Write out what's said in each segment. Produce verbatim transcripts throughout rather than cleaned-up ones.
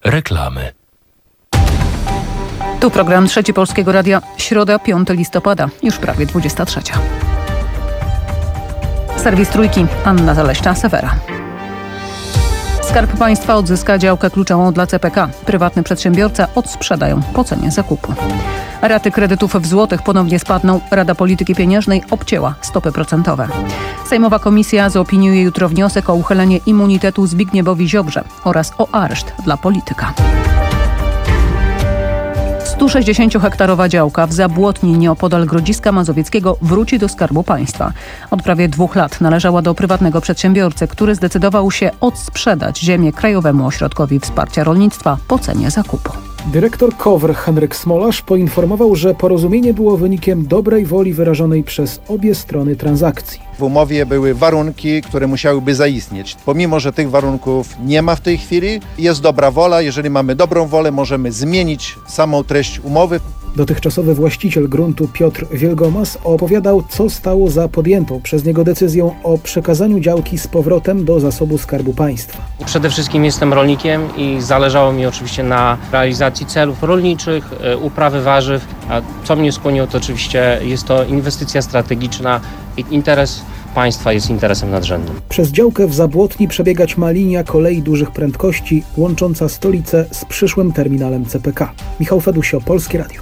Reklamy. Tu program Trzeci Polskiego Radia. Środa, piątego listopada, już prawie dwudziesta trzecia. Serwis Trójki, Anna Zaleśna-Sewera. Skarb Państwa odzyska działkę kluczową dla C P K. Prywatny przedsiębiorca odsprzedają po cenie zakupu. Raty kredytów w złotych ponownie spadną. Rada Polityki Pieniężnej obcięła stopy procentowe. Sejmowa Komisja zaopiniuje jutro wniosek o uchylenie immunitetu Zbigniewowi Ziobrze oraz o areszt dla polityka. sto sześćdziesięciohektarowa działka w Zabłotni nieopodal Grodziska Mazowieckiego wróci do Skarbu Państwa. Od prawie dwóch lat należała do prywatnego przedsiębiorcy, który zdecydował się odsprzedać ziemię Krajowemu Ośrodkowi Wsparcia Rolnictwa po cenie zakupu. Dyrektor K O W R Henryk Smolarz poinformował, że porozumienie było wynikiem dobrej woli wyrażonej przez obie strony transakcji. W umowie były warunki, które musiałyby zaistnieć. Pomimo, że tych warunków nie ma w tej chwili, jest dobra wola. Jeżeli mamy dobrą wolę, możemy zmienić samą treść umowy. Dotychczasowy właściciel gruntu Piotr Wielgomas opowiadał, co stało za podjętą przez niego decyzją o przekazaniu działki z powrotem do zasobu Skarbu Państwa. Przede wszystkim jestem rolnikiem i zależało mi oczywiście na realizacji celów rolniczych, uprawy warzyw, a co mnie skłoniło, to oczywiście jest to inwestycja strategiczna i interes państwa jest interesem nadrzędnym. Przez działkę w Zabłotni przebiegać ma linia kolei dużych prędkości łącząca stolicę z przyszłym terminalem C P K. Michał Fedusio, Polskie Radio.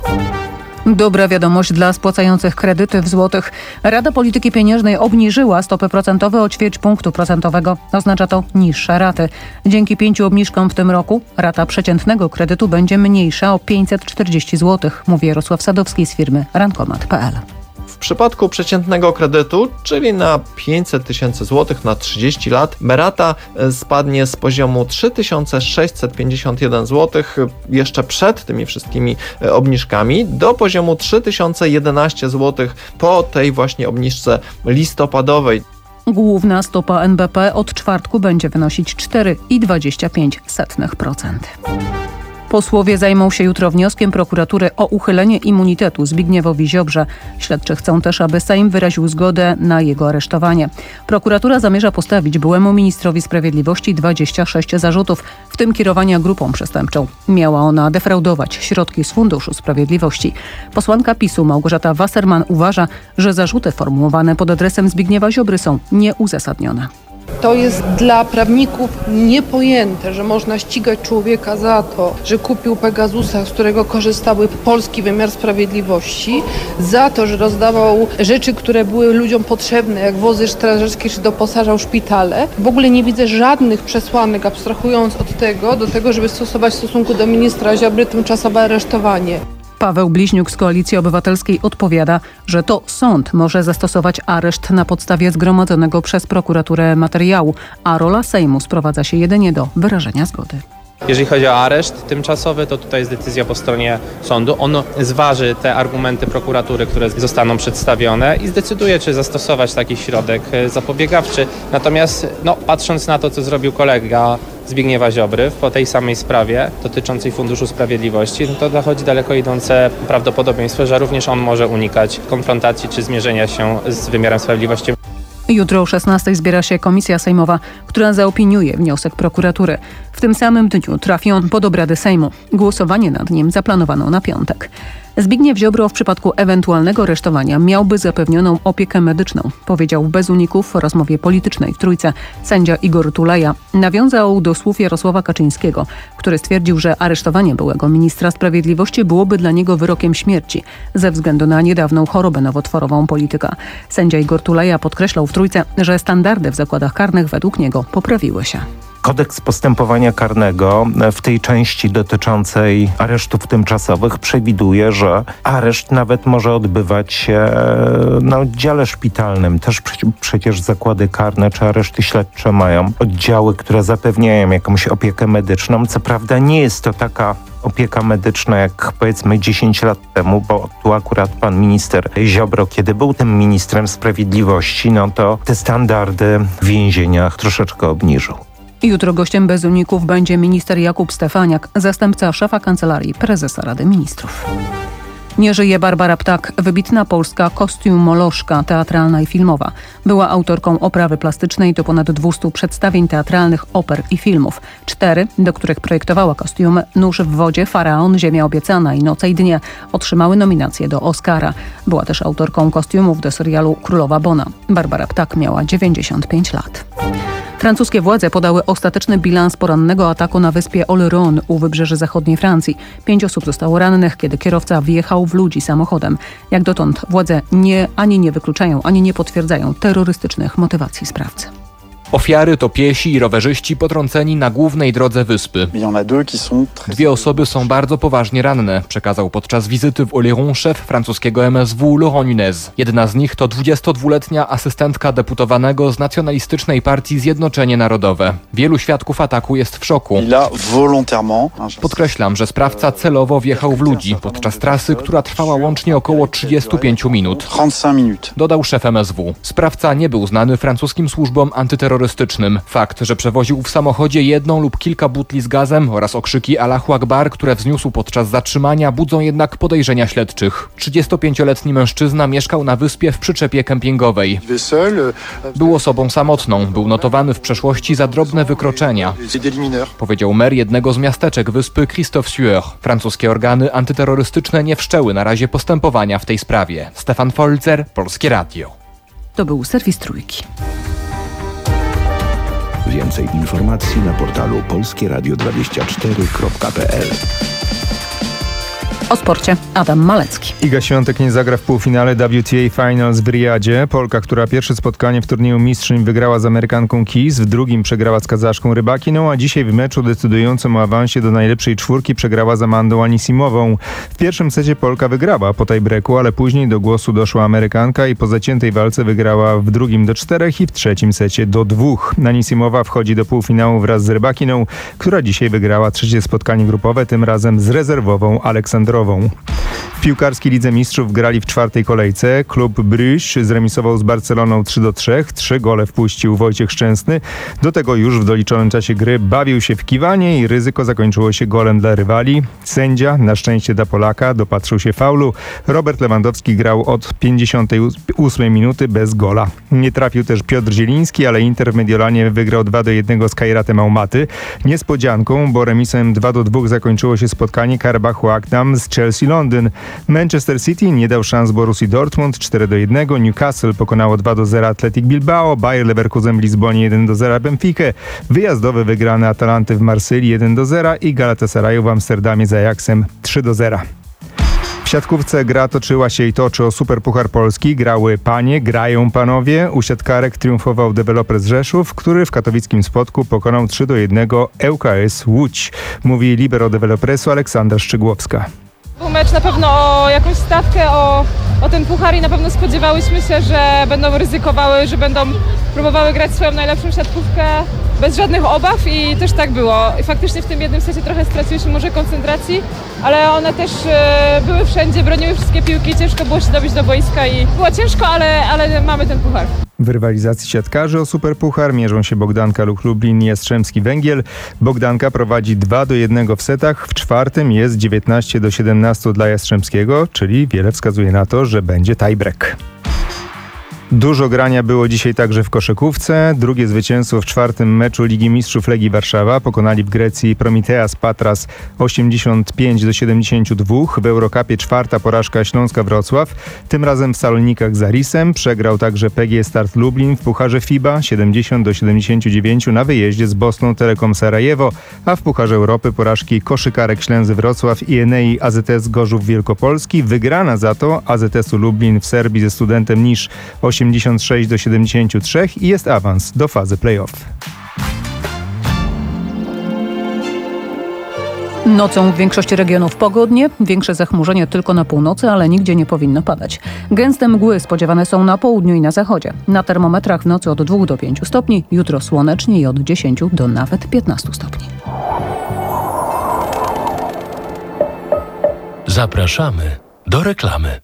Dobra wiadomość dla spłacających kredyty w złotych. Rada Polityki Pieniężnej obniżyła stopy procentowe o ćwierć punktu procentowego. Oznacza to niższe raty. Dzięki pięciu obniżkom w tym roku rata przeciętnego kredytu będzie mniejsza o pięćset czterdzieści złotych, mówi Jarosław Sadowski z firmy rankomat kropka p l. W przypadku przeciętnego kredytu, czyli na pięćset tysięcy złotych na trzydzieści lat, rata spadnie z poziomu trzy tysiące sześćset pięćdziesiąt jeden złotych jeszcze przed tymi wszystkimi obniżkami do poziomu trzy tysiące jedenaście złotych po tej właśnie obniżce listopadowej. Główna stopa N B P od czwartku będzie wynosić cztery i dwadzieścia pięć sotnych procenta. Posłowie zajmą się jutro wnioskiem prokuratury o uchylenie immunitetu Zbigniewowi Ziobrze. Śledczy chcą też, aby Sejm wyraził zgodę na jego aresztowanie. Prokuratura zamierza postawić byłemu ministrowi sprawiedliwości dwadzieścia sześć zarzutów, w tym kierowania grupą przestępczą. Miała ona defraudować środki z Funduszu Sprawiedliwości. Posłanka PiSu Małgorzata Wasserman uważa, że zarzuty formułowane pod adresem Zbigniewa Ziobry są nieuzasadnione. To jest dla prawników niepojęte, że można ścigać człowieka za to, że kupił Pegasusa, z którego korzystały polski wymiar sprawiedliwości, za to, że rozdawał rzeczy, które były ludziom potrzebne, jak wozy strażackie, czy doposażał szpitale. W ogóle nie widzę żadnych przesłanek, abstrahując od tego, do tego, żeby stosować w stosunku do ministra Ziobry tymczasowe aresztowanie. Paweł Bliźniuk z Koalicji Obywatelskiej odpowiada, że to sąd może zastosować areszt na podstawie zgromadzonego przez prokuraturę materiału, a rola Sejmu sprowadza się jedynie do wyrażenia zgody. Jeżeli chodzi o areszt tymczasowy, to tutaj jest decyzja po stronie sądu. On zważy te argumenty prokuratury, które zostaną przedstawione i zdecyduje, czy zastosować taki środek zapobiegawczy. Natomiast no, patrząc na to, co zrobił kolega Zbigniewa Ziobry po tej samej sprawie dotyczącej Funduszu Sprawiedliwości, no to dochodzi daleko idące prawdopodobieństwo, że również on może unikać konfrontacji czy zmierzenia się z wymiarem sprawiedliwości. Jutro o szesnastej zbiera się komisja sejmowa, która zaopiniuje wniosek prokuratury. W tym samym dniu trafi on pod obrady Sejmu. Głosowanie nad nim zaplanowano na piątek. Zbigniew Ziobro w przypadku ewentualnego aresztowania miałby zapewnioną opiekę medyczną, powiedział bez uników w rozmowie politycznej w Trójce sędzia Igor Tuleja. Nawiązał do słów Jarosława Kaczyńskiego, który stwierdził, że aresztowanie byłego ministra sprawiedliwości byłoby dla niego wyrokiem śmierci ze względu na niedawną chorobę nowotworową polityka. Sędzia Igor Tuleja podkreślał w Trójce, że standardy w zakładach karnych według niego poprawiły się. Kodeks postępowania karnego w tej części dotyczącej aresztów tymczasowych przewiduje, że areszt nawet może odbywać się na oddziale szpitalnym. Też przecież zakłady karne czy areszty śledcze mają oddziały, które zapewniają jakąś opiekę medyczną. Co prawda nie jest to taka opieka medyczna jak powiedzmy dziesięć lat temu, bo tu akurat pan minister Ziobro, kiedy był tym ministrem sprawiedliwości, no to te standardy w więzieniach troszeczkę obniżył. Jutro gościem bez uników będzie minister Jakub Stefaniak, zastępca szefa Kancelarii Prezesa Rady Ministrów. Nie żyje Barbara Ptak, wybitna polska kostiumolożka teatralna i filmowa. Była autorką oprawy plastycznej do ponad dwustu przedstawień teatralnych, oper i filmów. Cztery, do których projektowała kostiumy, Nóż w wodzie, Faraon, Ziemia obiecana i Noce i dnie, otrzymały nominacje do Oscara. Była też autorką kostiumów do serialu Królowa Bona. Barbara Ptak miała dziewięćdziesiąt pięć lat. Francuskie władze podały ostateczny bilans porannego ataku na wyspie Oléron u wybrzeży zachodniej Francji. Pięć osób zostało rannych, kiedy kierowca wjechał w ludzi samochodem. Jak dotąd władze nie, ani nie wykluczają, ani nie potwierdzają terrorystycznych motywacji sprawcy. Ofiary to piesi i rowerzyści potrąceni na głównej drodze wyspy. Dwie osoby są bardzo poważnie ranne, przekazał podczas wizyty w Oléron szef francuskiego M S W Laurent Nunez. Jedna z nich to dwudziestodwuletnia asystentka deputowanego z nacjonalistycznej partii Zjednoczenie Narodowe. Wielu świadków ataku jest w szoku. Podkreślam, że sprawca celowo wjechał w ludzi podczas trasy, która trwała łącznie około trzydzieści pięć minut. Dodał szef M S W. Sprawca nie był znany francuskim służbom antyterrorystycznym. Fakt, że przewoził w samochodzie jedną lub kilka butli z gazem oraz okrzyki Allahu Akbar, które wzniósł podczas zatrzymania, budzą jednak podejrzenia śledczych. trzydziestopięcioletni mężczyzna mieszkał na wyspie w przyczepie kempingowej. Był osobą samotną, był notowany w przeszłości za drobne wykroczenia, powiedział mer jednego z miasteczek wyspy Christophe Sueur. Francuskie organy antyterrorystyczne nie wszczęły na razie postępowania w tej sprawie. Stefan Folzer, Polskie Radio. To był serwis Trójki. Więcej informacji na portalu polskie radio dwadzieścia cztery kropka p l. O sporcie Adam Malecki. Iga Świątek nie zagra w półfinale W T A Finals w Riyadzie. Polka, która pierwsze spotkanie w turnieju mistrzyń wygrała z Amerykanką Keys, w drugim przegrała z Kazaszką Rybakiną, a dzisiaj w meczu decydującym o awansie do najlepszej czwórki przegrała z Amandą Anisimową. W pierwszym secie Polka wygrała po tiebreaku, ale później do głosu doszła Amerykanka i po zaciętej walce wygrała w drugim do czterech i w trzecim secie do dwóch. Anisimowa wchodzi do półfinału wraz z Rybakiną, która dzisiaj wygrała trzecie spotkanie grupowe, tym razem z rezerwową Aleksandrową. W piłkarskiej Lidze Mistrzów grali w czwartej kolejce. Klub Bruges zremisował z Barceloną trzy do trzech. Trzy gole wpuścił Wojciech Szczęsny. Do tego już w doliczonym czasie gry bawił się w kiwanie i ryzyko zakończyło się golem dla rywali. Sędzia, na szczęście dla Polaka, dopatrzył się faulu. Robert Lewandowski grał od pięćdziesiątej ósmej minuty bez gola. Nie trafił też Piotr Zieliński, ale Inter w Mediolanie wygrał dwa do jednego z Kairatem Almaty. Niespodzianką, bo remisem dwa do dwóch zakończyło się spotkanie Karabachu Akdam z Chelsea Londyn. Manchester City nie dał szans Borussii Dortmund cztery do jednego, Newcastle pokonało dwa do zera Athletic Bilbao, Bayer Leverkusen w Lizbonie jeden do zera Benfica, wyjazdowe wygrane Atalanty w Marsylii jeden do zera i Galatasarayu w Amsterdamie z Ajaxem trzy do zera. W siatkówce gra toczyła się i toczy o Superpuchar Polski. Grały panie, grają panowie. U siatkarek triumfował Developers Rzeszów, który w katowickim Spodku pokonał trzy do jednego L K S Łódź. Mówi libero Developersu Aleksandra Szczygłowska. Był mecz na pewno o jakąś stawkę, o, o ten puchar i na pewno spodziewałyśmy się, że będą ryzykowały, że będą próbowały grać swoją najlepszą siatkówkę bez żadnych obaw i też tak było. I faktycznie w tym jednym secie trochę straciłyśmy może koncentracji, ale one też e, były wszędzie, broniły wszystkie piłki, ciężko było się dobić do boiska i było ciężko, ale, ale mamy ten puchar. W rywalizacji siatkarzy o Superpuchar mierzą się Bogdanka Luk Lublin i Jastrzębski Węgiel. Bogdanka prowadzi dwa do jednego w setach, w czwartym jest dziewiętnaście do siedemnastu dla Jastrzębskiego, czyli wiele wskazuje na to, że będzie tiebreak. Dużo grania było dzisiaj także w koszykówce. Drugie zwycięstwo w czwartym meczu Ligi Mistrzów Legii Warszawa. Pokonali w Grecji Prometeas Patras osiemdziesiąt pięć do siedemdziesięciu dwóch. W Eurocupie czwarta porażka Śląska Wrocław. Tym razem w Salonikach z Arisem. Przegrał także P G Start Lublin w Pucharze FIBA siedemdziesiąt do siedemdziesięciu dziewięciu na wyjeździe z Bosną Telekom Sarajewo. A w Pucharze Europy porażki koszykarek Ślęzy Wrocław i Enei A Z S Gorzów Wielkopolski. Wygrana za to A Z S-u Lublin w Serbii ze Studentem Nisz osiemdziesiąt sześć do siedemdziesięciu trzech i jest awans do fazy play-off. Nocą w większości regionów pogodnie, większe zachmurzenie tylko na północy, ale nigdzie nie powinno padać. Gęste mgły spodziewane są na południu i na zachodzie. Na termometrach w nocy od dwóch do pięciu stopni, jutro słonecznie i od dziesięciu do nawet piętnastu stopni. Zapraszamy do reklamy.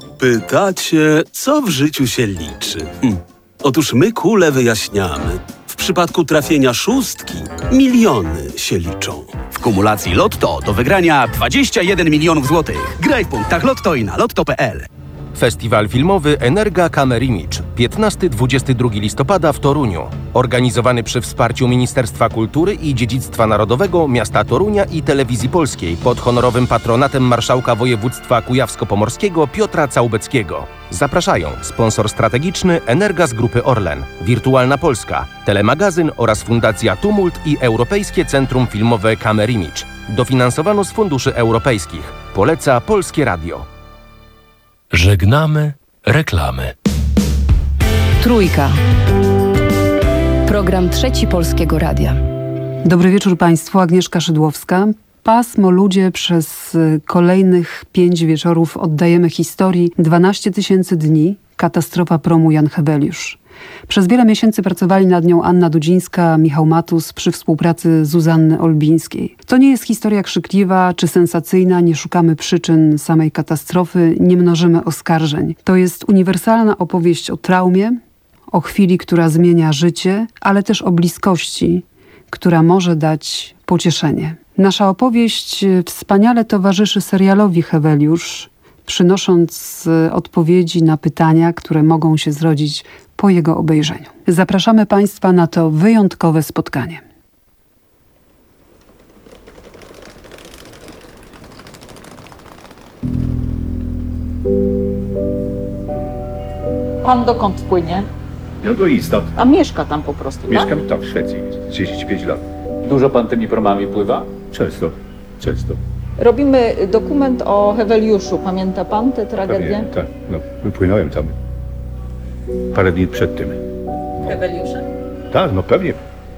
Pytacie, co w życiu się liczy? Hm. Otóż my kule wyjaśniamy. W przypadku trafienia szóstki miliony się liczą. W kumulacji Lotto do wygrania dwadzieścia jeden milionów złotych. Graj w punktach Lotto i na lotto kropka p l. Festiwal filmowy Energa Camera Image dwudziestego do dwudziestego drugiego listopada w Toruniu. Organizowany przy wsparciu Ministerstwa Kultury i Dziedzictwa Narodowego, Miasta Torunia i Telewizji Polskiej pod honorowym patronatem Marszałka Województwa Kujawsko-Pomorskiego Piotra Całbeckiego. Zapraszają sponsor strategiczny Energa z Grupy Orlen, Wirtualna Polska, Telemagazyn oraz Fundacja Tumult i Europejskie Centrum Filmowe Camera Image. Dofinansowano z funduszy europejskich. Poleca Polskie Radio. Żegnamy reklamy. Trójka. Program Trzeci Polskiego Radia. Dobry wieczór Państwu, Agnieszka Szydłowska. Pasmo ludzie przez kolejnych pięć wieczorów oddajemy historii dwanaście tysięcy dni. Katastrofa promu Jan Heweliusz. Przez wiele miesięcy pracowali nad nią Anna Dudzińska, Michał Matus przy współpracy Zuzanny Olbińskiej. To nie jest historia krzykliwa czy sensacyjna, nie szukamy przyczyn samej katastrofy, nie mnożymy oskarżeń. To jest uniwersalna opowieść o traumie, o chwili, która zmienia życie, ale też o bliskości, która może dać pocieszenie. Nasza opowieść wspaniale towarzyszy serialowi Heweliusz, przynosząc odpowiedzi na pytania, które mogą się zrodzić po jego obejrzeniu. Zapraszamy Państwa na to wyjątkowe spotkanie. Pan dokąd płynie? No do Istad. A mieszka tam po prostu, tak? Mieszkam tam w Szwecji, trzydzieści pięć lat. Dużo pan tymi promami pływa? Często, często. Robimy dokument o Heweliuszu. Pamięta pan tę tragedię? Pamiętam, tak, no, wypłynąłem tam parę dni przed tym. Heweliuszem? Tak, no pewnie.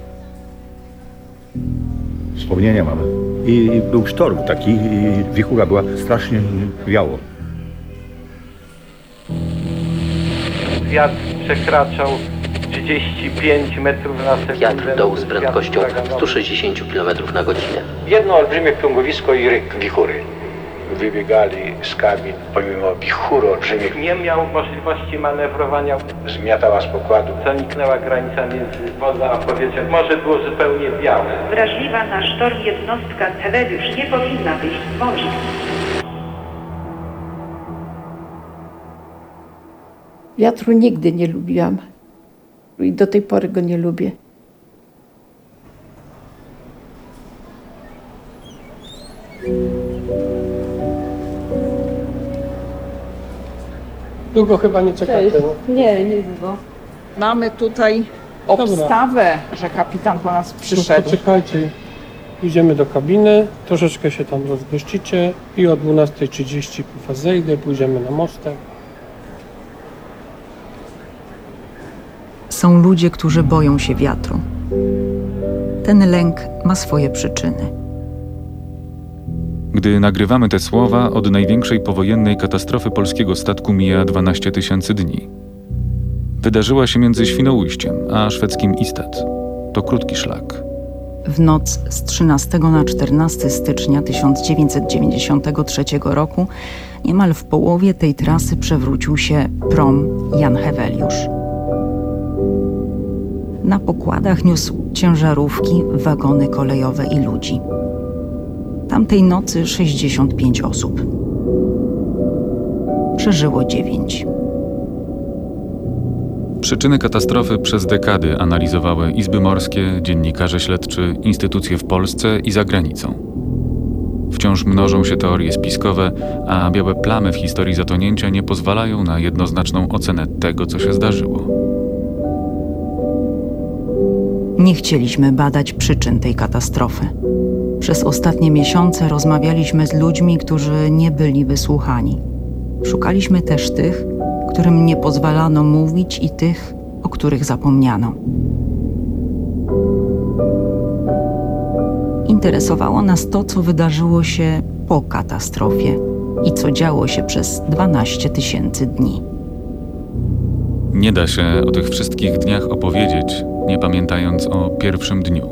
Wspomnienia mamy. I, I był sztorm taki, i wichura była, strasznie wiało. Wiatr przekraczał trzydzieści pięć metrów na sekundę. Wiatr dołu z prędkością sto sześćdziesiąt kilometrów na godzinę. Jedno olbrzymie krągowisko i ryk wichury. Wybiegali z kabin, pomimo wichury olbrzymich. Nie miał możliwości manewrowania. Zmiatała z pokładu. Zaniknęła granica między wodą a powietrzem. Morze było zupełnie białe. Wrażliwa na sztorm jednostka Heweliusz nie powinna wyjść z morza. Wiatru nigdy nie lubiłam i do tej pory go nie lubię. Długo chyba nie czekacie. Nie, nie długo. Mamy tutaj obstawę, że kapitan po nas przyszedł. Poczekajcie, idziemy do kabiny, troszeczkę się tam rozgościcie i o dwunasta trzydzieści po zejdę, pójdziemy na mostek. Są ludzie, którzy boją się wiatru. Ten lęk ma swoje przyczyny. Gdy nagrywamy te słowa, od największej powojennej katastrofy polskiego statku mija dwanaście tysięcy dni. Wydarzyła się między Świnoujściem a szwedzkim Istad. To krótki szlak. W noc z trzynastego na czternastego stycznia tysiąc dziewięćset dziewięćdziesiątego trzeciego roku niemal w połowie tej trasy przewrócił się prom Jan Heweliusz. Na pokładach niósł ciężarówki, wagony kolejowe i ludzi. Tamtej nocy sześćdziesiąt pięć osób. Przeżyło dziewięć. Przyczyny katastrofy przez dekady analizowały izby morskie, dziennikarze śledczy, instytucje w Polsce i za granicą. Wciąż mnożą się teorie spiskowe, a białe plamy w historii zatonięcia nie pozwalają na jednoznaczną ocenę tego, co się zdarzyło. Nie chcieliśmy badać przyczyn tej katastrofy. Przez ostatnie miesiące rozmawialiśmy z ludźmi, którzy nie byli wysłuchani. Szukaliśmy też tych, którym nie pozwalano mówić i tych, o których zapomniano. Interesowało nas to, co wydarzyło się po katastrofie i co działo się przez dwanaście tysięcy dni. Nie da się o tych wszystkich dniach opowiedzieć, nie pamiętając o pierwszym dniu.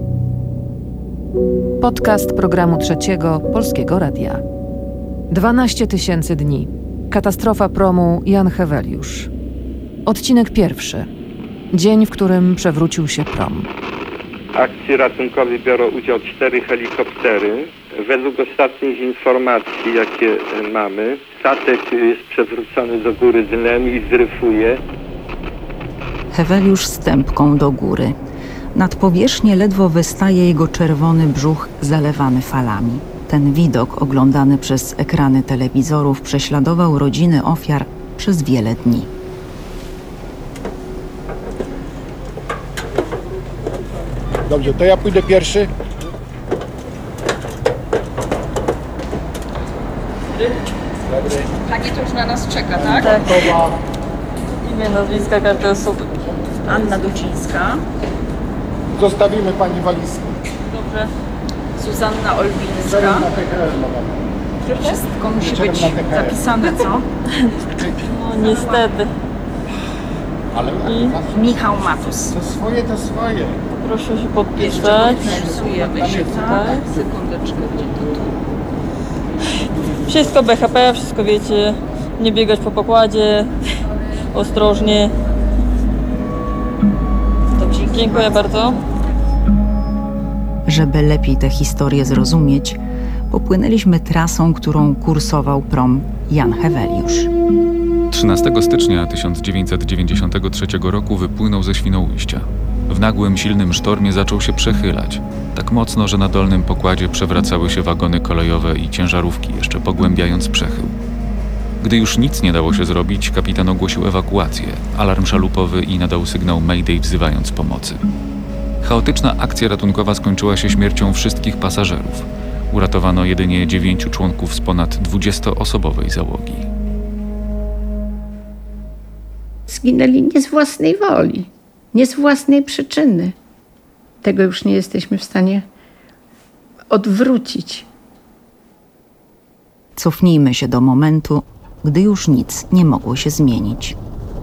Podcast programu Trzeciego Polskiego Radia. dwanaście tysięcy dni. Katastrofa promu Jan Heweliusz. Odcinek pierwszy. Dzień, w którym przewrócił się prom. W akcji ratunkowej biorą udział cztery helikoptery. Według ostatnich informacji, jakie mamy, statek jest przewrócony do góry dnem i dryfuje. Heweliusz stępką do góry. Nad powierzchnię ledwo wystaje jego czerwony brzuch zalewany falami. Ten widok, oglądany przez ekrany telewizorów, prześladował rodziny ofiar przez wiele dni. Dobrze, to ja pójdę pierwszy. Dobry. Pani to już na nas czeka, tak? Tak. Imię, nazwiska każdej osoby. Anna Ducińska. Zostawimy pani walizkę. Dobrze. Zuzanna Olbińska. Wszystko musi być zapisane, co? No niestety. Ale I Michał Matus. to swoje, to swoje. proszę się podpisać. Wpisujemy się, tak? Sekundeczkę, gdzie to tu? Wszystko B H P, wszystko wiecie. Nie biegać po pokładzie. Ostrożnie. Dobrze, dziękuję bardzo. Żeby lepiej tę historię zrozumieć, popłynęliśmy trasą, którą kursował prom Jan Heweliusz. trzynastego stycznia tysiąc dziewięćset dziewięćdziesiątego trzeciego roku wypłynął ze Świnoujścia. W nagłym, silnym sztormie zaczął się przechylać. Tak mocno, że na dolnym pokładzie przewracały się wagony kolejowe i ciężarówki, jeszcze pogłębiając przechył. Gdy już nic nie dało się zrobić, kapitan ogłosił ewakuację, alarm szalupowy i nadał sygnał Mayday, wzywając pomocy. Chaotyczna akcja ratunkowa skończyła się śmiercią wszystkich pasażerów. Uratowano jedynie dziewięciu członków z ponad dwudziestoosobowej załogi. Zginęli nie z własnej woli, nie z własnej przyczyny. Tego już nie jesteśmy w stanie odwrócić. Cofnijmy się do momentu, gdy już nic nie mogło się zmienić.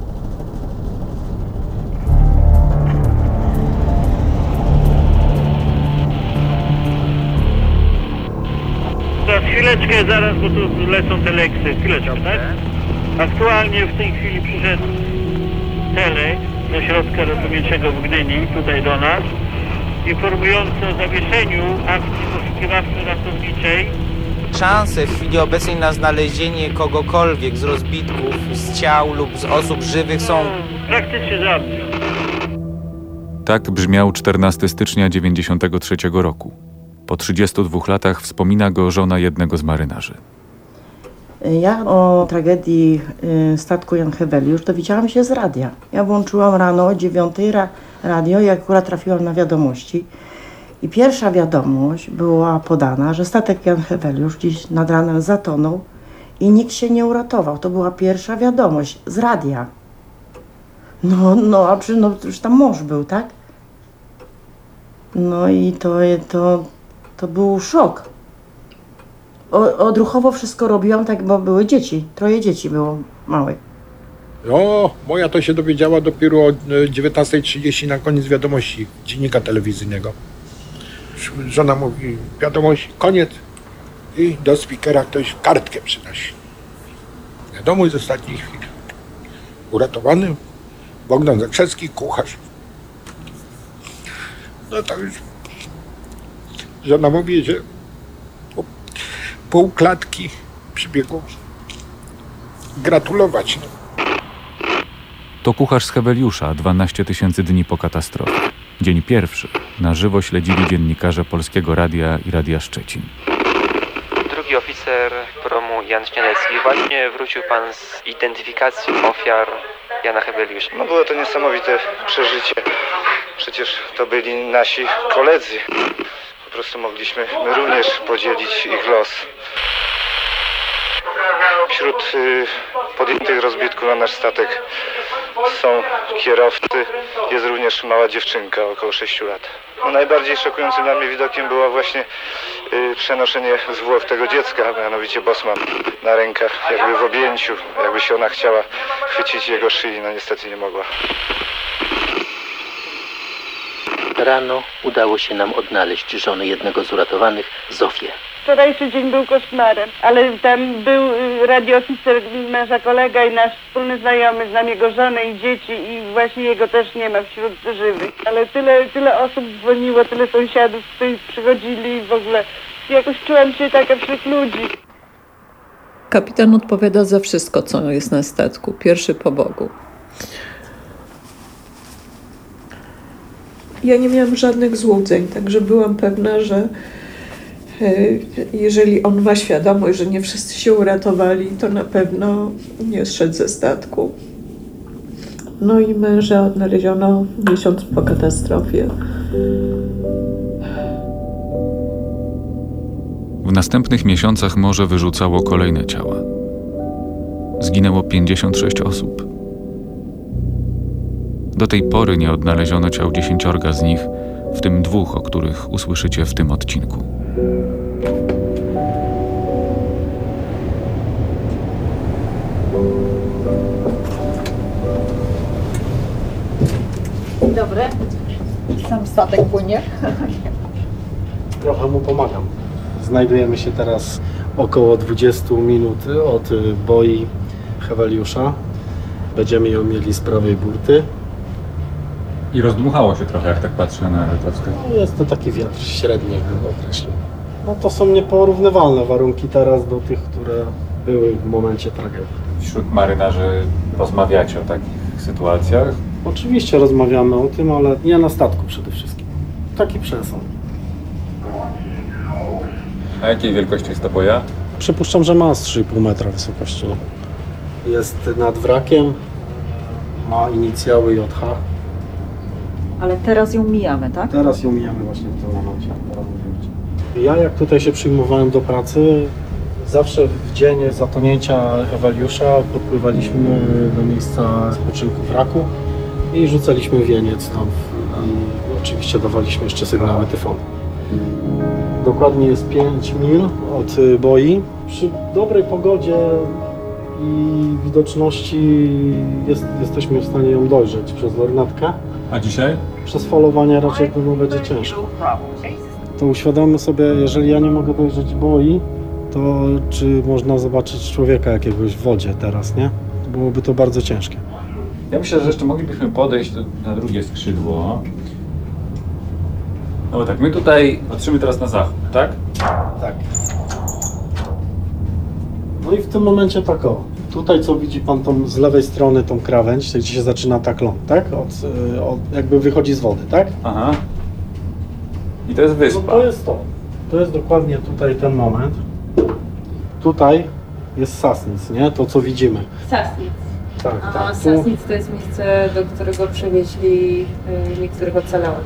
Za chwileczkę, zaraz, bo tu lecą te lekcje. Chwileczkę, tak? Aktualnie w tej chwili przyszedł tele do środka ratowniczego w Gdyni, tutaj do nas, informujący o zawieszeniu akcji poszukiwawczo-ratowniczej. Szanse w chwili obecnej na znalezienie kogokolwiek z rozbitków, z ciał lub z osób żywych są praktycznie żadne. Tak brzmiał czternastego stycznia dziewięćdziesiątego trzeciego roku. Po trzydziestu dwóch latach wspomina go żona jednego z marynarzy. Ja o tragedii statku Jan Heweliusz dowiedziałam się z radia. Ja włączyłam rano o dziewiątej ra radio i akurat trafiłam na wiadomości. I pierwsza wiadomość była podana, że statek Jan Heweliusz dziś nad ranem zatonął i nikt się nie uratował. To była pierwsza wiadomość z radia. No, no, a przy, no, już tam mąż był, tak? No i to, to, to był szok. O, odruchowo wszystko robiłam tak, bo były dzieci. Troje dzieci było małych. O, moja to się dowiedziała dopiero o dziewiętnastej trzydzieści na koniec wiadomości dziennika telewizyjnego. Żona mówi, wiadomość, koniec. I do speakera ktoś kartkę przynosi. Wiadomość z ostatniej chwili. Uratowany Bogdan Zakrzewski, kucharz. No to już żona mówi, że pół klatki przybiegło gratulować. To kucharz z Heweliusza, dwanaście tysięcy dni po katastrofie. Dzień pierwszy. Na żywo śledzili dziennikarze Polskiego Radia i Radia Szczecin. Drugi oficer promu Jan Śniadecki. Właśnie wrócił pan z identyfikacji ofiar Jana Heweliusza. No było to niesamowite przeżycie. Przecież to byli nasi koledzy. Po prostu mogliśmy my również podzielić ich los. Wśród y, podjętych rozbitków na nasz statek są kierowcy, jest również mała dziewczynka, około sześciu lat. No, najbardziej szokującym dla mnie widokiem było właśnie y, przenoszenie zwłok tego dziecka, mianowicie Bosman, na rękach, jakby w objęciu, jakby się ona chciała chwycić jego szyi, no niestety nie mogła. Rano udało się nam odnaleźć żonę jednego z uratowanych, Zofię. wczorajszy dzień był koszmarem, ale tam był y, radiooficer, nasza kolega i nasz wspólny znajomy, znam jego żonę i dzieci i właśnie jego też nie ma wśród żywych. Ale tyle, tyle osób dzwoniło, tyle sąsiadów, którzy przychodzili w ogóle. Jakoś czułam się taka wśród ludzi. Kapitan odpowiada za wszystko, co jest na statku. Pierwszy po Bogu. Ja nie miałam żadnych złudzeń, także byłam pewna, że jeżeli on ma świadomość, że nie wszyscy się uratowali, to na pewno nie zszedł ze statku. No i męża odnaleziono miesiąc po katastrofie. W następnych miesiącach morze wyrzucało kolejne ciała. Zginęło pięćdziesiąt sześć osób. Do tej pory nie odnaleziono ciał dziesięciorga z nich, w tym dwóch, o których usłyszycie w tym odcinku. Dzień dobry. Sam statek płynie. Trochę mu pomagam. Znajdujemy się teraz około dwadzieścia minut od boi Heweliusza. Będziemy ją mieli z prawej burty. I rozdmuchało się trochę, jak tak patrzę na Rytowskę. No jest to taki wiatr średni, bym określił. No to są nieporównywalne warunki teraz do tych, które były w momencie tragedii. Wśród marynarzy rozmawiacie o takich sytuacjach? Oczywiście rozmawiamy o tym, ale nie na statku przede wszystkim. Taki przesąd. A jakiej wielkości jest ta boja? Przypuszczam, że ma z trzy i pół metra wysokości. Jest nad wrakiem, ma inicjały J H. Ale teraz ją mijamy, tak? Teraz ją mijamy właśnie w tym momencie. Ja jak tutaj się przyjmowałem do pracy, zawsze w dzień zatonięcia Heweliusza podpływaliśmy do miejsca spoczynku wraku i rzucaliśmy wieniec tam. I oczywiście dawaliśmy jeszcze sygnały tyfonu. Dokładnie jest pięć mil od boi. Przy dobrej pogodzie i widoczności jest, jesteśmy w stanie ją dojrzeć przez lornetkę. A dzisiaj? Przez falowanie raczej to będzie ciężko. To uświadommy sobie, jeżeli ja nie mogę dojrzeć boi, to czy można zobaczyć człowieka jakiegoś w wodzie teraz, nie? Byłoby to bardzo ciężkie. Ja myślę, że jeszcze moglibyśmy podejść do, na drugie skrzydło. No bo tak, my tutaj patrzymy teraz na zachód, tak? Tak. No i w tym momencie tak o. Tutaj co widzi pan tą z lewej strony tą krawędź, gdzie się zaczyna tak ląd, tak? Od, od, jakby wychodzi z wody, tak? Aha. I to jest wyspa. No to jest to. To jest dokładnie tutaj ten moment. Tutaj jest Sassnitz, nie? To co widzimy. Sassnitz. Tak, A tak. Sassnitz to jest miejsce, do którego przewieźli y, niektórych ocalałych.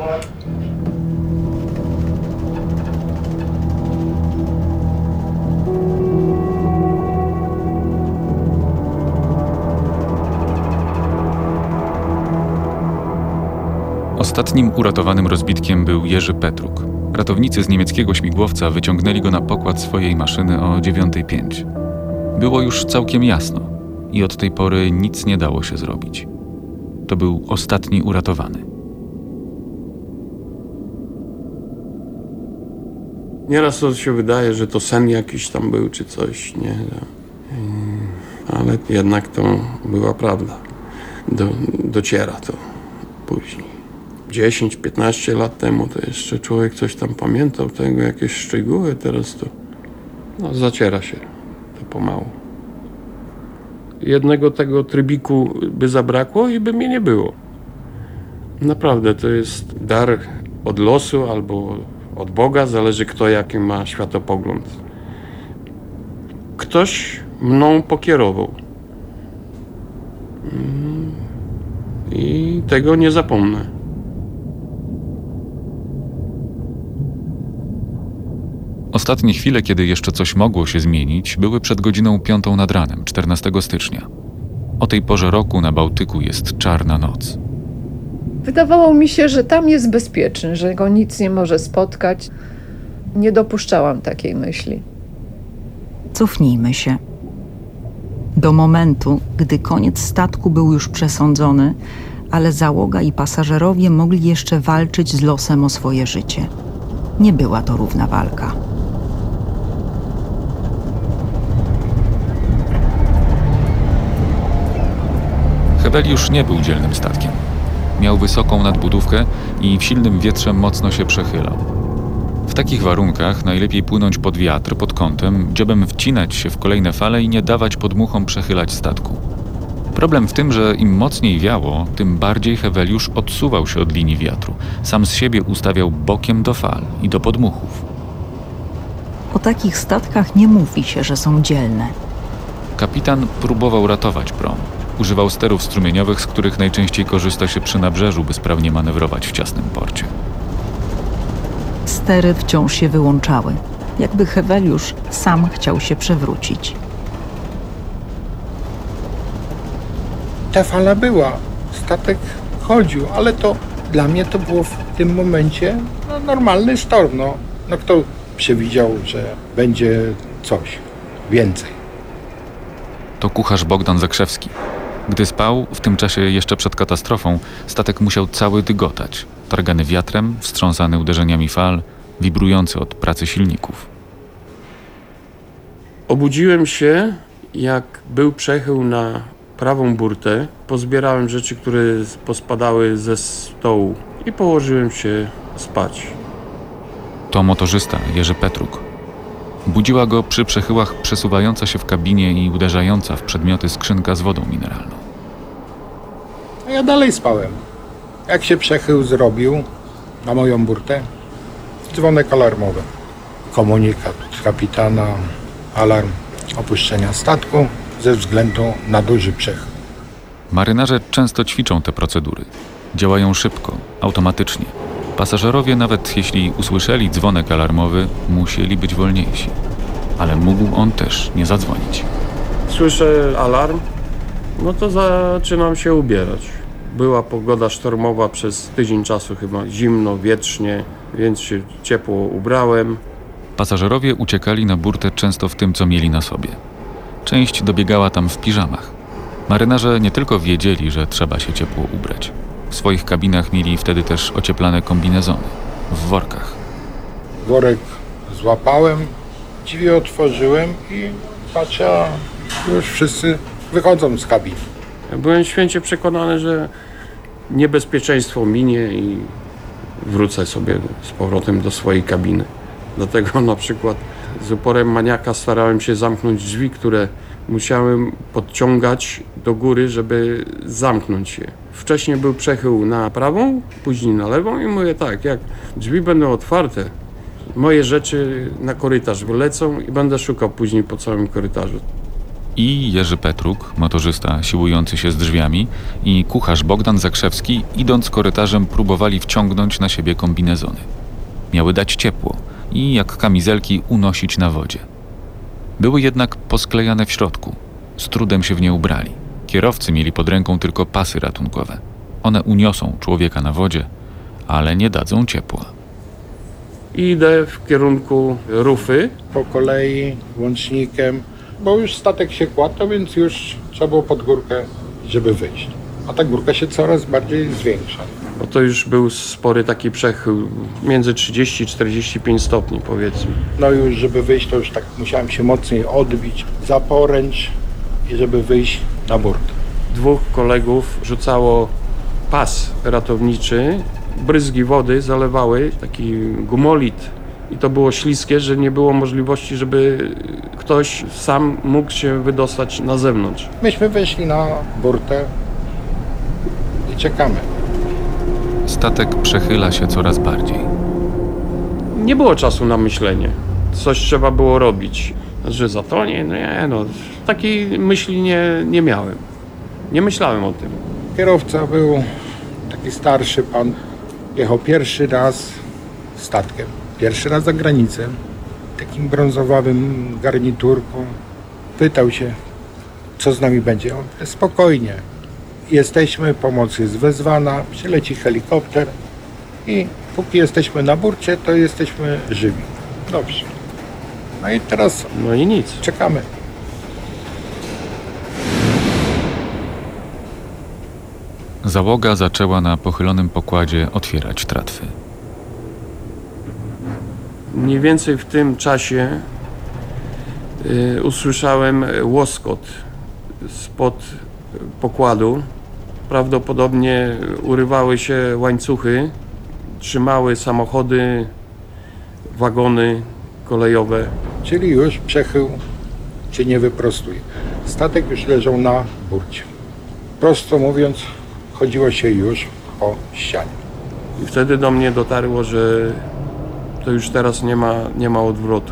Ostatnim uratowanym rozbitkiem był Jerzy Petruk. Ratownicy z niemieckiego śmigłowca wyciągnęli go na pokład swojej maszyny o dziewiąta pięć. Było już całkiem jasno i od tej pory nic nie dało się zrobić. To był ostatni uratowany. Nieraz to się wydaje, że to sen jakiś tam był, czy coś, nie? Ale jednak to była prawda. Do, dociera to później. dziesięć piętnaście lat temu to jeszcze człowiek coś tam pamiętał tego, jakieś szczegóły, teraz to no, zaciera się to pomału. Jednego tego trybiku by zabrakło i by mnie nie było. Naprawdę to jest dar od losu albo od Boga, zależy kto jaki ma światopogląd. Ktoś mną pokierował. I tego nie zapomnę. Ostatnie chwile, kiedy jeszcze coś mogło się zmienić, były przed godziną piątą nad ranem, czternastego stycznia. O tej porze roku na Bałtyku jest czarna noc. Wydawało mi się, że tam jest bezpieczny, że go nic nie może spotkać. Nie dopuszczałam takiej myśli. Cofnijmy się. Do momentu, gdy koniec statku był już przesądzony, ale załoga i pasażerowie mogli jeszcze walczyć z losem o swoje życie. Nie była to równa walka. Heweliusz nie był dzielnym statkiem. Miał wysoką nadbudówkę i w silnym wietrze mocno się przechylał. W takich warunkach najlepiej płynąć pod wiatr, pod kątem, dziobem wcinać się w kolejne fale i nie dawać podmuchom przechylać statku. Problem w tym, że im mocniej wiało, tym bardziej Heweliusz odsuwał się od linii wiatru. Sam z siebie ustawiał bokiem do fal i do podmuchów. O takich statkach nie mówi się, że są dzielne. Kapitan próbował ratować prom. Używał sterów strumieniowych, z których najczęściej korzysta się przy nabrzeżu, by sprawnie manewrować w ciasnym porcie. Stery wciąż się wyłączały, jakby Heweliusz sam chciał się przewrócić. Ta fala była, statek chodził, ale to dla mnie to było w tym momencie no, normalny sztorm. No. no kto przewidział, że będzie coś więcej? To kucharz Bogdan Zakrzewski. Gdy spał, w tym czasie jeszcze przed katastrofą, statek musiał cały dygotać, targany wiatrem, wstrząsany uderzeniami fal, wibrujący od pracy silników. Obudziłem się, jak był przechył na prawą burtę. Pozbierałem rzeczy, które pospadały ze stołu i położyłem się spać. To motorzysta Jerzy Petruk. Budziła go przy przechyłach przesuwająca się w kabinie i uderzająca w przedmioty skrzynka z wodą mineralną. A ja dalej spałem. Jak się przechył zrobił na moją burtę, dzwonek alarmowy. Komunikat kapitana, alarm opuszczenia statku ze względu na duży przechył. Marynarze często ćwiczą te procedury. Działają szybko, automatycznie. Pasażerowie, nawet jeśli usłyszeli dzwonek alarmowy, musieli być wolniejsi. Ale mógł on też nie zadzwonić. Słyszę alarm, no to zaczynam się ubierać. Była pogoda sztormowa przez tydzień czasu chyba, zimno, wietrznie, więc się ciepło ubrałem. Pasażerowie uciekali na burtę często w tym, co mieli na sobie. Część dobiegała tam w piżamach. Marynarze nie tylko wiedzieli, że trzeba się ciepło ubrać. W swoich kabinach mieli wtedy też ocieplane kombinezony, w workach. Worek złapałem, drzwi otworzyłem i patrzę, a już wszyscy wychodzą z kabiny. Ja byłem święcie przekonany, że niebezpieczeństwo minie i wrócę sobie z powrotem do swojej kabiny. Dlatego na przykład z uporem maniaka starałem się zamknąć drzwi, które musiałem podciągać do góry, żeby zamknąć je. Wcześniej był przechył na prawą, później na lewą i mówię tak, jak drzwi będą otwarte, moje rzeczy na korytarz wylecą i będę szukał później po całym korytarzu. I Jerzy Petruk, motorzysta siłujący się z drzwiami, i kucharz Bogdan Zakrzewski, idąc korytarzem, próbowali wciągnąć na siebie kombinezony. Miały dać ciepło i jak kamizelki unosić na wodzie. Były jednak posklejane w środku. Z trudem się w nie ubrali. Kierowcy mieli pod ręką tylko pasy ratunkowe. One uniosą człowieka na wodzie, ale nie dadzą ciepła. Idę w kierunku rufy. Po kolei, łącznikiem, bo już statek się kładł, więc już trzeba było pod górkę, żeby wyjść. A ta górka się coraz bardziej zwiększa. Bo to już był spory taki przechył, między trzydzieści a czterdzieści pięć stopni powiedzmy. No już żeby wyjść, to już tak musiałem się mocniej odbić za poręcz i żeby wyjść na burtę. Dwóch kolegów rzucało pas ratowniczy, bryzgi wody zalewały taki gumolit i to było śliskie, że nie było możliwości, żeby ktoś sam mógł się wydostać na zewnątrz. Myśmy weszli na burtę i czekamy. Statek przechyla się coraz bardziej. Nie było czasu na myślenie. Coś trzeba było robić. Że zatonie? No nie, no. Takiej myśli nie, nie miałem. Nie myślałem o tym. Kierowca był taki starszy pan. Jechał pierwszy raz statkiem. Pierwszy raz za granicę. Takim brązowawym garniturką. Pytał się, co z nami będzie. On, spokojnie. Jesteśmy, pomoc jest wezwana, przyleci helikopter i póki jesteśmy na burcie, to jesteśmy żywi. Dobrze. No i teraz no i nic. Czekamy. Załoga zaczęła na pochylonym pokładzie otwierać tratwy. Mniej więcej w tym czasie y, usłyszałem łoskot spod pokładu. Prawdopodobnie urywały się łańcuchy, trzymały samochody, wagony kolejowe. Czyli już przechył się nie wyprostuje. Statek już leżał na burcie. Prosto mówiąc, chodziło się już po ścianie. I wtedy do mnie dotarło, że to już teraz nie ma, nie ma odwrotu.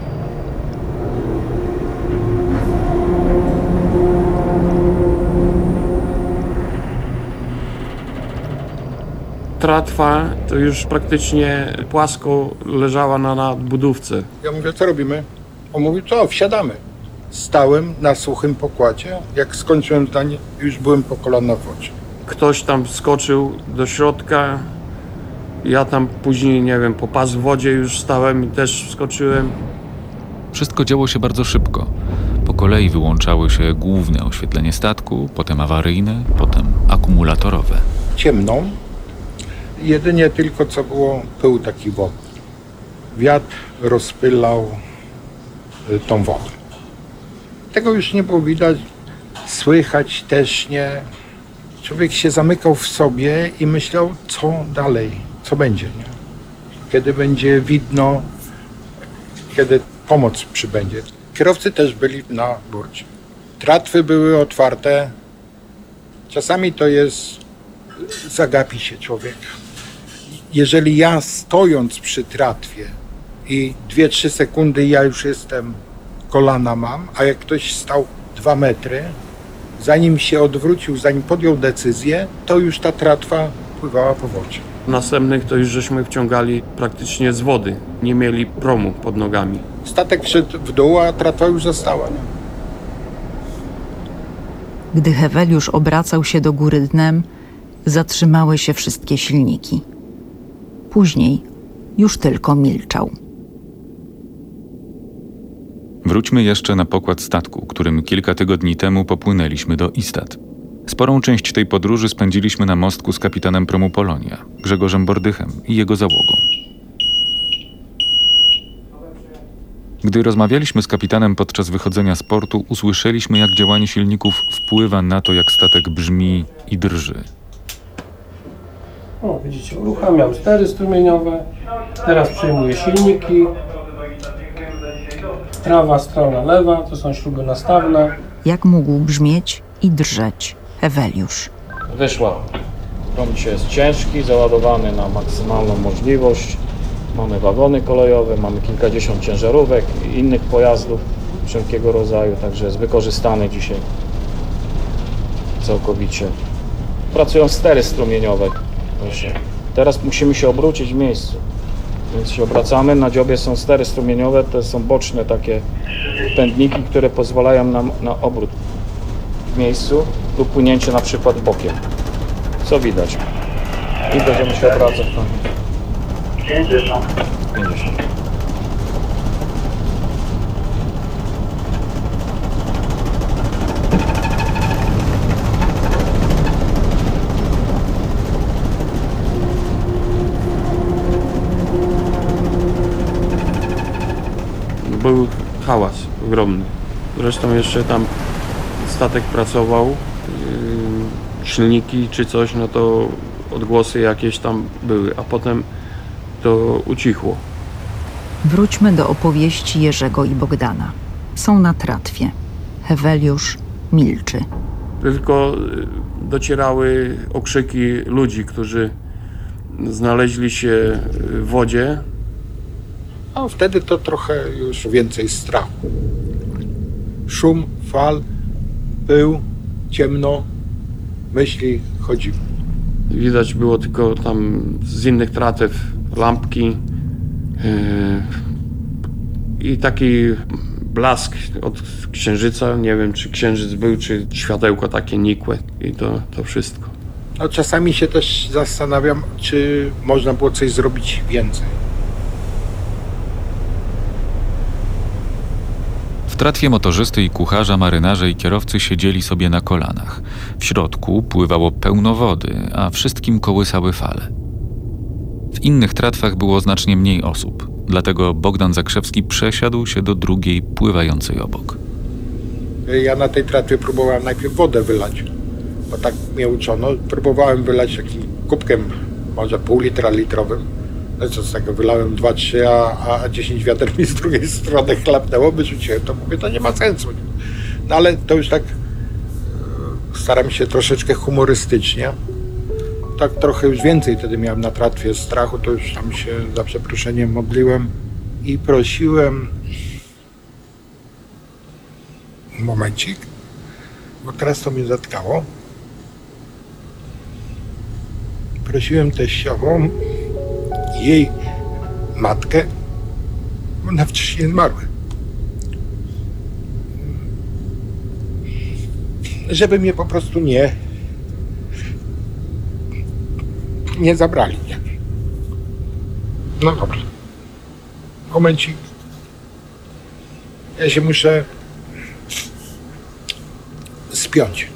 Tratwa to już praktycznie płasko leżała na nadbudówce. Ja mówię, co robimy? On mówi, co, wsiadamy. Stałem na suchym pokładzie. Jak skończyłem zdanie, już byłem po kolana w wodzie. Ktoś tam wskoczył do środka. Ja tam później, nie wiem, po pas w wodzie już stałem i też wskoczyłem. Wszystko działo się bardzo szybko. Po kolei wyłączały się główne oświetlenie statku, potem awaryjne, potem akumulatorowe. Ciemno. Jedynie tylko co było, pył taki wodny. Wiatr rozpylał y, tą wodę. Tego już nie było widać, słychać też nie. Człowiek się zamykał w sobie i myślał, co dalej, co będzie. Nie? Kiedy będzie widno, kiedy pomoc przybędzie. Kierowcy też byli na burcie. Tratwy były otwarte. Czasami to jest, zagapi się człowiek. Jeżeli ja stojąc przy tratwie i dwie trzy sekundy ja już jestem, kolana mam, a jak ktoś stał dwa metry, zanim się odwrócił, zanim podjął decyzję, to już ta tratwa pływała po wodzie. Następnych to już żeśmy wciągali praktycznie z wody. Nie mieli promu pod nogami. Statek szedł w dół, a tratwa już została. Nie? Gdy Heweliusz obracał się do góry dnem, zatrzymały się wszystkie silniki. Później już tylko milczał. Wróćmy jeszcze na pokład statku, którym kilka tygodni temu popłynęliśmy do Istad. Sporą część tej podróży spędziliśmy na mostku z kapitanem promu Polonia, Grzegorzem Bordychem i jego załogą. Gdy rozmawialiśmy z kapitanem podczas wychodzenia z portu, usłyszeliśmy, jak działanie silników wpływa na to, jak statek brzmi i drży. O, widzicie, uruchamiam stery strumieniowe, teraz przyjmuję silniki, prawa strona, lewa, to są śruby nastawne. Jak mógł brzmieć i drżeć Heweliusz? Wyszła. Prąd dzisiaj jest ciężki, załadowany na maksymalną możliwość. Mamy wagony kolejowe, mamy kilkadziesiąt ciężarówek i innych pojazdów wszelkiego rodzaju, także jest wykorzystany dzisiaj całkowicie. Pracują stery strumieniowe. Właśnie. Teraz musimy się obrócić w miejscu, więc się obracamy. Na dziobie są stery strumieniowe, to są boczne takie pędniki, które pozwalają nam na obrót w miejscu lub płynięcie na przykład bokiem. Co widać? I będziemy się obracać. pięćdziesiąt. pięćdziesiąt. Był hałas ogromny. Zresztą jeszcze tam statek pracował, yy, silniki czy coś, no to odgłosy jakieś tam były, a potem to ucichło. Wróćmy do opowieści Jerzego i Bogdana. Są na tratwie. Heweliusz milczy. Tylko docierały okrzyki ludzi, którzy znaleźli się w wodzie. A wtedy to trochę już więcej strachu. Szum, fal, pył, ciemno, myśli chodziły. Widać było tylko tam z innych tratew lampki yy, i taki blask od księżyca. Nie wiem, czy księżyc był, czy światełko takie nikłe i to, to wszystko. No, czasami się też zastanawiam, czy można było coś zrobić więcej. W tratwie motorzysty i kucharza, marynarze i kierowcy siedzieli sobie na kolanach. W środku pływało pełno wody, a wszystkim kołysały fale. W innych tratwach było znacznie mniej osób, dlatego Bogdan Zakrzewski przesiadł się do drugiej, pływającej obok. Ja na tej tratwie próbowałem najpierw wodę wylać, bo tak mnie uczono. Próbowałem wylać takim kubkiem, może pół litra litrowym. No co z tego, wylałem dwa, trzy, a, a dziesięć wiader mi z drugiej strony chlapnęło, wyrzuciłem. To mówię, to nie ma sensu. No ale to już tak staram się troszeczkę humorystycznie. Tak trochę już więcej wtedy miałem na tratwie strachu, to już tam się za przeproszeniem modliłem i prosiłem. Momencik, bo teraz to mnie zatkało. Prosiłem teściową i jej matkę, bo one wcześniej zmarły, żeby mnie po prostu nie nie zabrali. Nie? No dobrze. Momencik. Ja się muszę spiąć.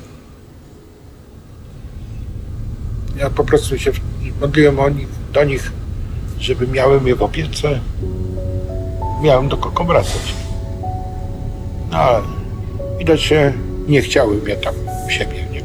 Ja po prostu się modliłem o nich, do nich, żeby miały mnie w opiece. Miałem do kogo wracać. No ale widocznie nie chciały mnie tam u siebie. Nie?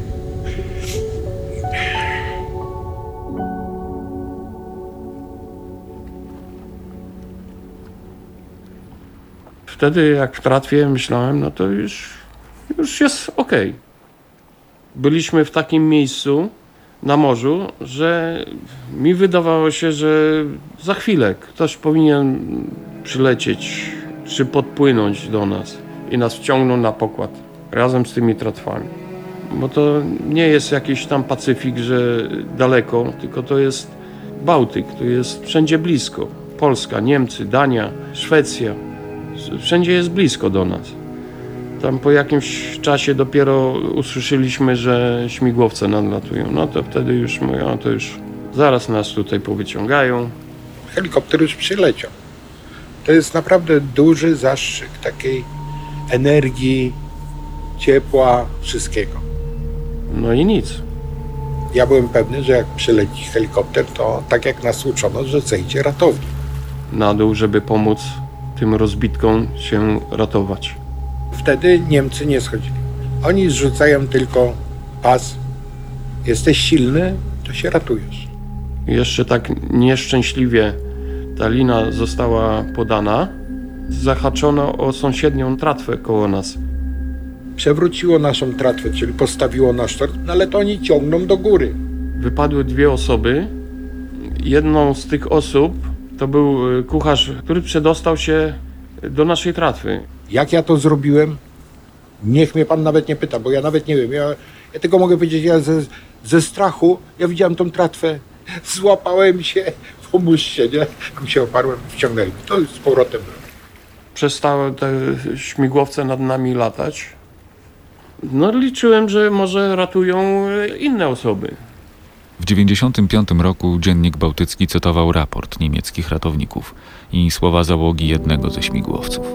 Wtedy jak w tratwie myślałem, no to już, już jest okej. Byliśmy w takim miejscu na morzu, że mi wydawało się, że za chwilę ktoś powinien przylecieć czy podpłynąć do nas i nas wciągnął na pokład razem z tymi tratwami. Bo to nie jest jakiś tam Pacyfik, że daleko, tylko to jest Bałtyk, to jest wszędzie blisko. Polska, Niemcy, Dania, Szwecja. Wszędzie jest blisko do nas. Tam po jakimś czasie dopiero usłyszeliśmy, że śmigłowce nadlatują. No to wtedy już mówię, no to już zaraz nas tutaj powyciągają. Helikopter już przyleciał. To jest naprawdę duży zastrzyk takiej energii, ciepła, wszystkiego. No i nic. Ja byłem pewny, że jak przyleci helikopter, to tak jak nas uczono, że zejdzie ratownik. Na dół, żeby pomóc tym rozbitkom się ratować. Wtedy Niemcy nie schodzili. Oni zrzucają tylko pas. Jesteś silny, to się ratujesz. Jeszcze tak nieszczęśliwie ta lina została podana. Zahaczono o sąsiednią tratwę koło nas. Przewróciło naszą tratwę, czyli postawiło nasz tort, no ale to oni ciągną do góry. Wypadły dwie osoby. Jedną z tych osób to był kucharz, który przedostał się do naszej tratwy. Jak ja to zrobiłem? Niech mnie pan nawet nie pyta, bo ja nawet nie wiem. Ja, ja tylko mogę powiedzieć, ja ze, ze strachu, ja widziałem tą tratwę, złapałem się, pomóżcie, nie? Jak się oparłem, wciągnęli mnie. To z powrotem było. Przestały te śmigłowce nad nami latać. No liczyłem, że może ratują inne osoby. W dziewięćdziesiątym piątym roku Dziennik Bałtycki cytował raport niemieckich ratowników i słowa załogi jednego ze śmigłowców.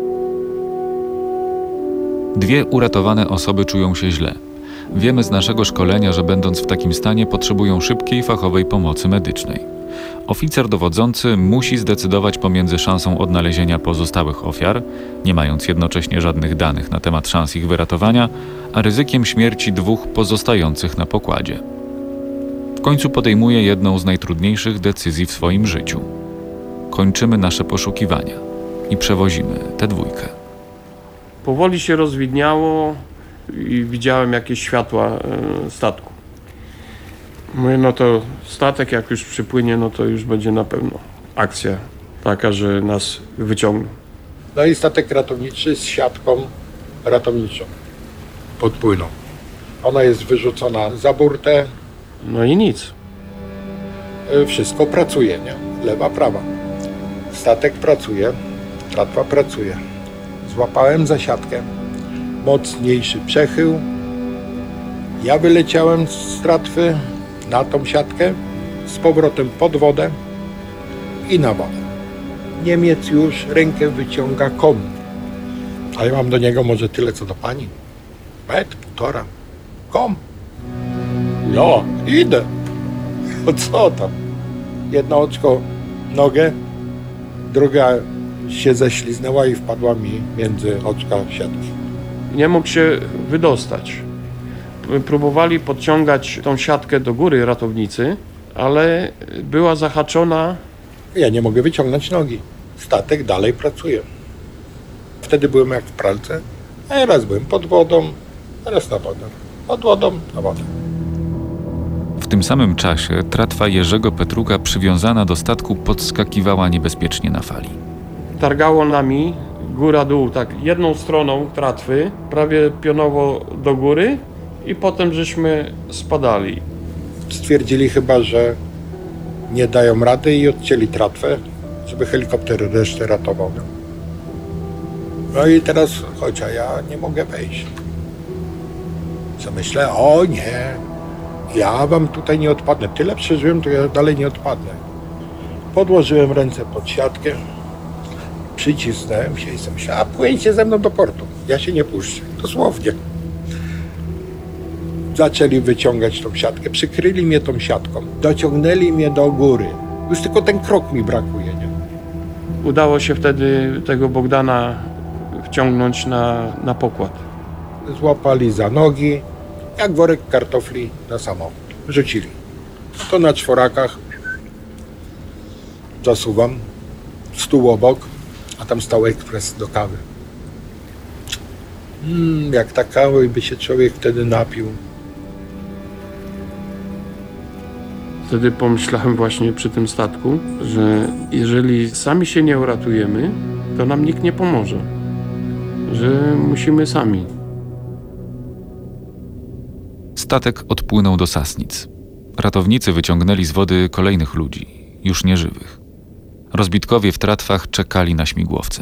Dwie uratowane osoby czują się źle. Wiemy z naszego szkolenia, że będąc w takim stanie potrzebują szybkiej, fachowej pomocy medycznej. Oficer dowodzący musi zdecydować pomiędzy szansą odnalezienia pozostałych ofiar, nie mając jednocześnie żadnych danych na temat szans ich wyratowania, a ryzykiem śmierci dwóch pozostających na pokładzie. W końcu podejmuje jedną z najtrudniejszych decyzji w swoim życiu. Kończymy nasze poszukiwania i przewozimy tę dwójkę. Powoli się rozwidniało i widziałem jakieś światła e, statku. Mówię, no to statek jak już przypłynie, no to już będzie na pewno akcja taka, że nas wyciągną. No i statek ratowniczy z siatką ratowniczą podpłynął. Ona jest wyrzucona za burtę. No i nic. Wszystko pracuje, nie? Lewa, prawa. Statek pracuje, tratwa pracuje. Złapałem za siatkę, mocniejszy przechył. Ja wyleciałem z tratwy na tą siatkę, z powrotem pod wodę i na wodę. Niemiec już rękę wyciąga kom. A ja mam do niego może tyle co do pani. Metr, półtora. Kom. No, idę. No co tam? Jedno oczko nogę, druga się ześliznęła i wpadła mi między oczka siatki. Nie mógł się wydostać. Próbowali podciągać tą siatkę do góry ratownicy, ale była zahaczona. Ja nie mogę wyciągnąć nogi. Statek dalej pracuje. Wtedy byłem jak w pralce, a raz byłem pod wodą, a raz na wodę. Pod wodą, na wodę. W tym samym czasie tratwa Jerzego Petruka przywiązana do statku podskakiwała niebezpiecznie na fali. Targało nami góra-dół, tak jedną stroną tratwy, prawie pionowo do góry i potem żeśmy spadali. Stwierdzili chyba, że nie dają rady i odcięli tratwę, żeby helikopter resztę ratował. No i teraz chodź, a ja nie mogę wejść. Co myślę, o nie, ja wam tutaj nie odpadnę. Tyle przeżyłem, to ja dalej nie odpadnę. Podłożyłem ręce pod siatkę, przycisnąłem się i sobie myślałem, a płyńcie ze mną do portu. Ja się nie puszczę, dosłownie. Zaczęli wyciągać tą siatkę, przykryli mnie tą siatką, dociągnęli mnie do góry. Już tylko ten krok mi brakuje, nie? Udało się wtedy tego Bogdana wciągnąć na, na pokład. Złapali za nogi, jak worek kartofli na samochód. Rzucili. To na czworakach zasuwam, stół obok, a tam stał ekspres do kawy. Mm, jak ta kawa by się człowiek wtedy napił. Wtedy pomyślałem właśnie przy tym statku, że jeżeli sami się nie uratujemy, to nam nikt nie pomoże. Że musimy sami. Statek odpłynął do Sasnic. Ratownicy wyciągnęli z wody kolejnych ludzi, już nieżywych. Rozbitkowie w tratwach czekali na śmigłowce.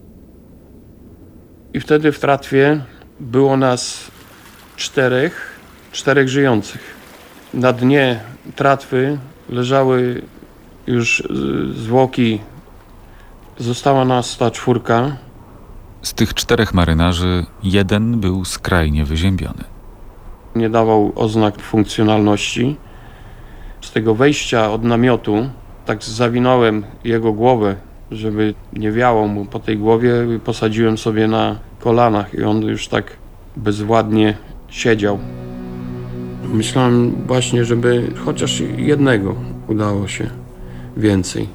I wtedy w tratwie było nas czterech, czterech żyjących. Na dnie tratwy leżały już zwłoki. Została nas ta czwórka. Z tych czterech marynarzy jeden był skrajnie wyziębiony. Nie dawał oznak funkcjonalności. Z tego wejścia od namiotu tak zawinąłem jego głowę, żeby nie wiało mu po tej głowie. Posadziłem sobie na kolanach i on już tak bezwładnie siedział. Myślałem właśnie, żeby chociaż jednego udało się więcej.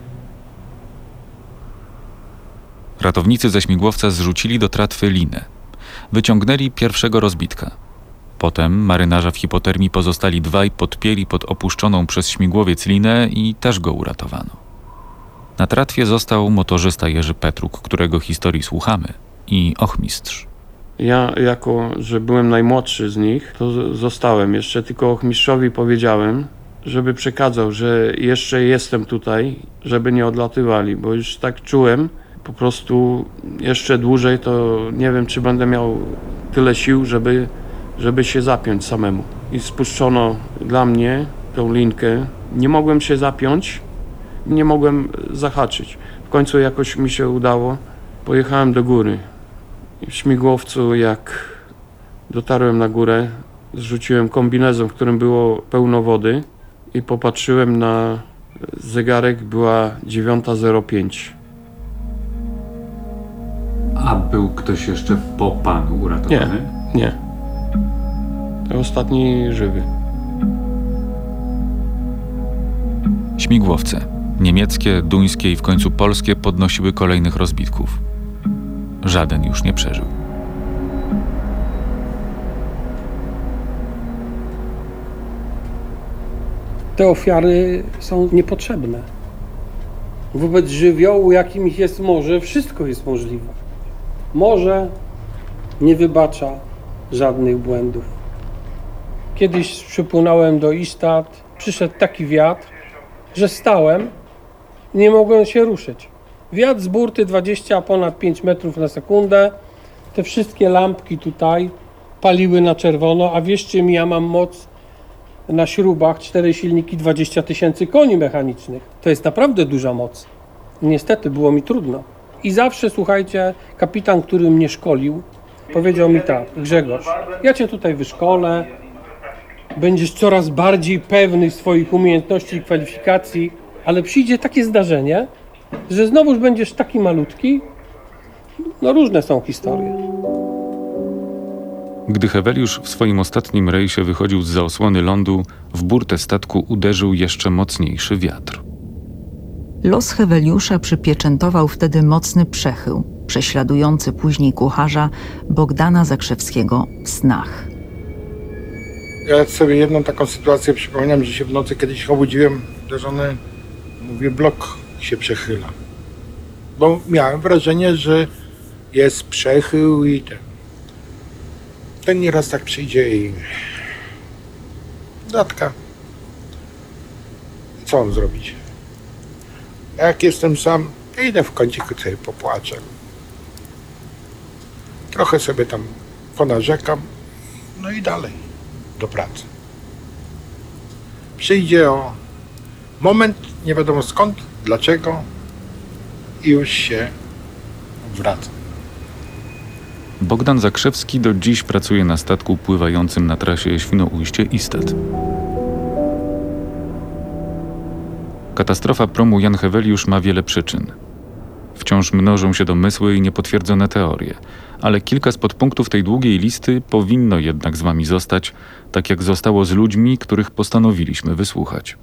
Ratownicy ze śmigłowca zrzucili do tratwy linę. Wyciągnęli pierwszego rozbitka. Potem marynarza w hipotermii pozostali dwaj podpięli pod opuszczoną przez śmigłowiec linę i też go uratowano. Na tratwie został motorzysta Jerzy Petruk, którego historii słuchamy, i ochmistrz. Ja, jako że byłem najmłodszy z nich, to zostałem. Jeszcze tylko ochmistrzowi powiedziałem, żeby przekazał, że jeszcze jestem tutaj, żeby nie odlatywali, bo już tak czułem, po prostu jeszcze dłużej to nie wiem, czy będę miał tyle sił, żeby, żeby się zapiąć samemu. I spuszczono dla mnie tą linkę. Nie mogłem się zapiąć, nie mogłem zahaczyć. W końcu jakoś mi się udało. Pojechałem do góry. W śmigłowcu, jak dotarłem na górę, zrzuciłem kombinezon, w którym było pełno wody i popatrzyłem na zegarek, była dziewiąta zero pięć. A był ktoś jeszcze po panu uratowany? Nie, nie. To ostatni żywy. Śmigłowce, niemieckie, duńskie i w końcu polskie, podnosiły kolejnych rozbitków. Żaden już nie przeżył. Te ofiary są niepotrzebne. Wobec żywiołu, jakim ich jest morze, wszystko jest możliwe. Morze nie wybacza żadnych błędów. Kiedyś przypłynąłem do Istad, przyszedł taki wiatr, że stałem, nie mogłem się ruszyć. Wiatr z burty dwadzieścia ponad pięć metrów na sekundę. Te wszystkie lampki tutaj paliły na czerwono, a wierzcie mi, ja mam moc na śrubach, cztery silniki, dwadzieścia tysięcy koni mechanicznych. To jest naprawdę duża moc. Niestety było mi trudno. I zawsze, słuchajcie, kapitan, który mnie szkolił, powiedział mi tak: Grzegorz, ja cię tutaj wyszkolę, będziesz coraz bardziej pewny swoich umiejętności i kwalifikacji, ale przyjdzie takie zdarzenie, że znowuż będziesz taki malutki. No różne są historie. Gdy Heweliusz w swoim ostatnim rejsie wychodził zza osłony lądu, w burtę statku uderzył jeszcze mocniejszy wiatr. Los Heweliusza przypieczętował wtedy mocny przechył, prześladujący później kucharza Bogdana Zakrzewskiego w snach. Ja sobie jedną taką sytuację przypominam, że się w nocy kiedyś obudziłem do żony, mówię, blok się przechyla. Bo miałem wrażenie, że jest przechył i ten. Ten nieraz tak przyjdzie i... Datka. Co mam zrobić? Jak jestem sam, idę w kąciku sobie popłaczę. Trochę sobie tam ponarzekam, no i dalej do pracy. Przyjdzie o moment, nie wiadomo skąd, dlaczego i już się wraca. Bogdan Zakrzewski do dziś pracuje na statku pływającym na trasie Świnoujście-Istet. Katastrofa promu Jan Heweliusz ma wiele przyczyn. Wciąż mnożą się domysły i niepotwierdzone teorie, ale kilka z podpunktów tej długiej listy powinno jednak z wami zostać, tak jak zostało z ludźmi, których postanowiliśmy wysłuchać.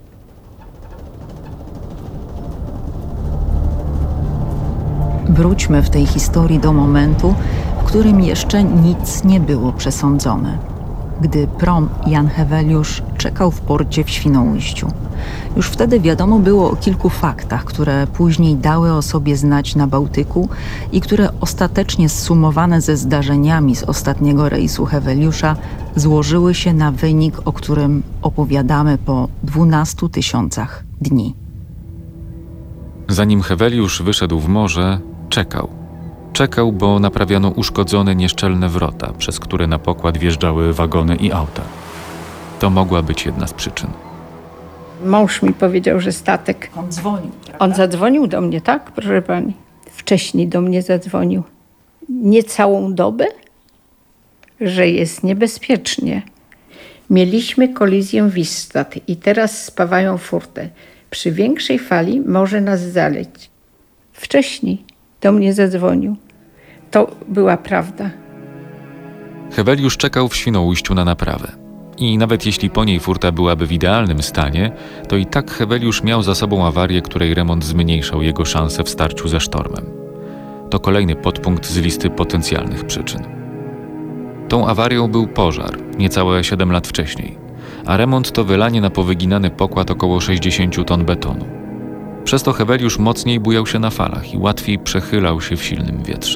Wróćmy w tej historii do momentu, w którym jeszcze nic nie było przesądzone. Gdy prom Jan Heweliusz czekał w porcie w Świnoujściu. Już wtedy wiadomo było o kilku faktach, które później dały o sobie znać na Bałtyku i które ostatecznie zsumowane ze zdarzeniami z ostatniego rejsu Heweliusza złożyły się na wynik, o którym opowiadamy po dwunastu tysiącach dni. Zanim Heweliusz wyszedł w morze, czekał. Czekał, bo naprawiano uszkodzone nieszczelne wrota, przez które na pokład wjeżdżały wagony i auta. To mogła być jedna z przyczyn. Mąż mi powiedział, że statek... On dzwonił, prawda? On zadzwonił do mnie, tak, proszę pani? Wcześniej do mnie zadzwonił. Nie całą dobę, że jest niebezpiecznie. Mieliśmy kolizję w Wistat i teraz spawają furtę. Przy większej fali może nas zaleć. Wcześniej do mnie zadzwonił. To była prawda. Heweliusz czekał w Świnoujściu na naprawę. I nawet jeśli po niej furta byłaby w idealnym stanie, to i tak Heweliusz miał za sobą awarię, której remont zmniejszał jego szanse w starciu ze sztormem. To kolejny podpunkt z listy potencjalnych przyczyn. Tą awarią był pożar, niecałe siedem lat wcześniej, a remont to wylanie na powyginany pokład około sześćdziesiąt ton betonu. Przez to Heweliusz mocniej bujał się na falach i łatwiej przechylał się w silnym wietrze.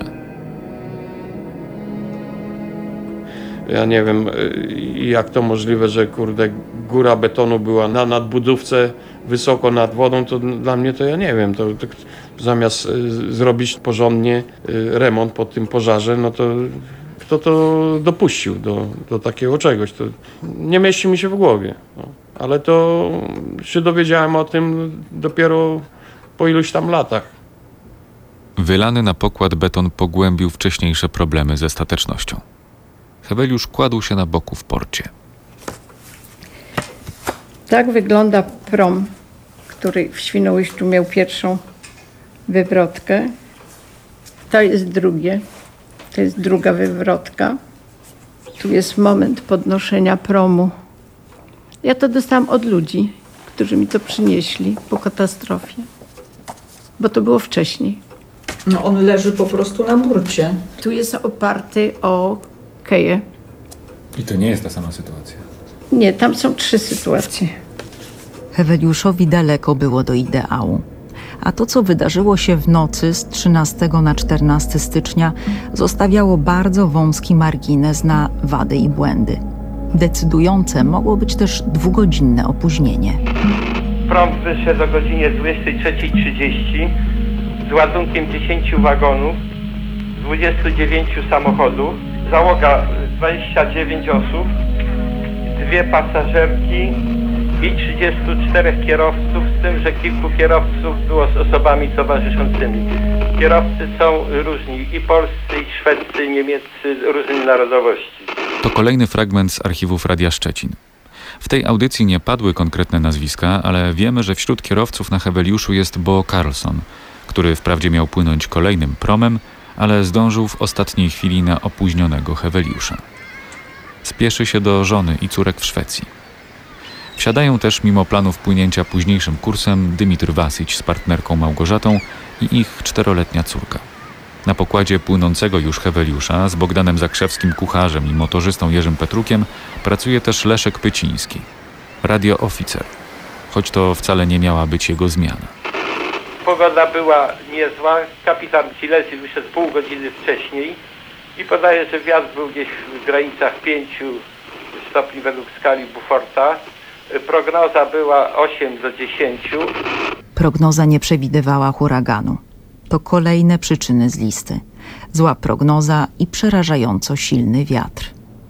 Ja nie wiem, jak to możliwe, że kurde, góra betonu była na nadbudówce, wysoko nad wodą, to dla mnie to ja nie wiem. To, to zamiast y, zrobić porządnie y, remont po tym pożarze, no to kto to dopuścił do, do takiego czegoś? To nie mieści mi się w głowie. No. Ale to się dowiedziałem o tym dopiero po iluś tam latach. Wylany na pokład beton pogłębił wcześniejsze problemy ze statecznością. Heweliusz kładł się na boku w porcie. Tak wygląda prom, który w Świnoujściu miał pierwszą wywrotkę. To jest drugie. To jest druga wywrotka. Tu jest moment podnoszenia promu. Ja to dostałam od ludzi, którzy mi to przynieśli po katastrofie. Bo to było wcześniej. No on leży po prostu na burcie. Tu jest oparty o keję. I to nie jest ta sama sytuacja. Nie, tam są trzy sytuacje. Heweliuszowi daleko było do ideału. A to, co wydarzyło się w nocy z trzynastego na czternastego stycznia, zostawiało bardzo wąski margines na wady i błędy. Decydujące mogło być też dwugodzinne opóźnienie. Prom wyszedł o godzinie dwudziestej trzeciej trzydzieści z ładunkiem dziesięciu wagonów, dwudziestu dziewięciu samochodów, załoga dwadzieścia dziewięć osób, dwie pasażerki i trzydziestu czterech kierowców, z tym, że kilku kierowców było z osobami towarzyszącymi. Kierowcy są różni, i polscy, i szwedzcy, i niemieccy, różnej narodowości. To kolejny fragment z archiwów Radia Szczecin. W tej audycji nie padły konkretne nazwiska, ale wiemy, że wśród kierowców na Heweliuszu jest Bo Carlson, który wprawdzie miał płynąć kolejnym promem, ale zdążył w ostatniej chwili na opóźnionego Heweliusza. spieszy się do żony i córek w Szwecji. Wsiadają też mimo planów płynięcia późniejszym kursem Dymitr Wasyć z partnerką Małgorzatą i ich czteroletnia córka. Na pokładzie płynącego już Heweliusza z Bogdanem Zakrzewskim kucharzem i motorzystą Jerzym Petrukiem pracuje też Leszek Pyciński, radiooficer, choć to wcale nie miała być jego zmiana. Pogoda była niezła, kapitan Cilesi wyszedł pół godziny wcześniej i podaje, że wiatr był gdzieś w granicach pięciu stopni według skali Beauforta. Prognoza była osiem do dziesięciu. Prognoza nie przewidywała huraganu. To kolejne przyczyny z listy. Zła prognoza i przerażająco silny wiatr.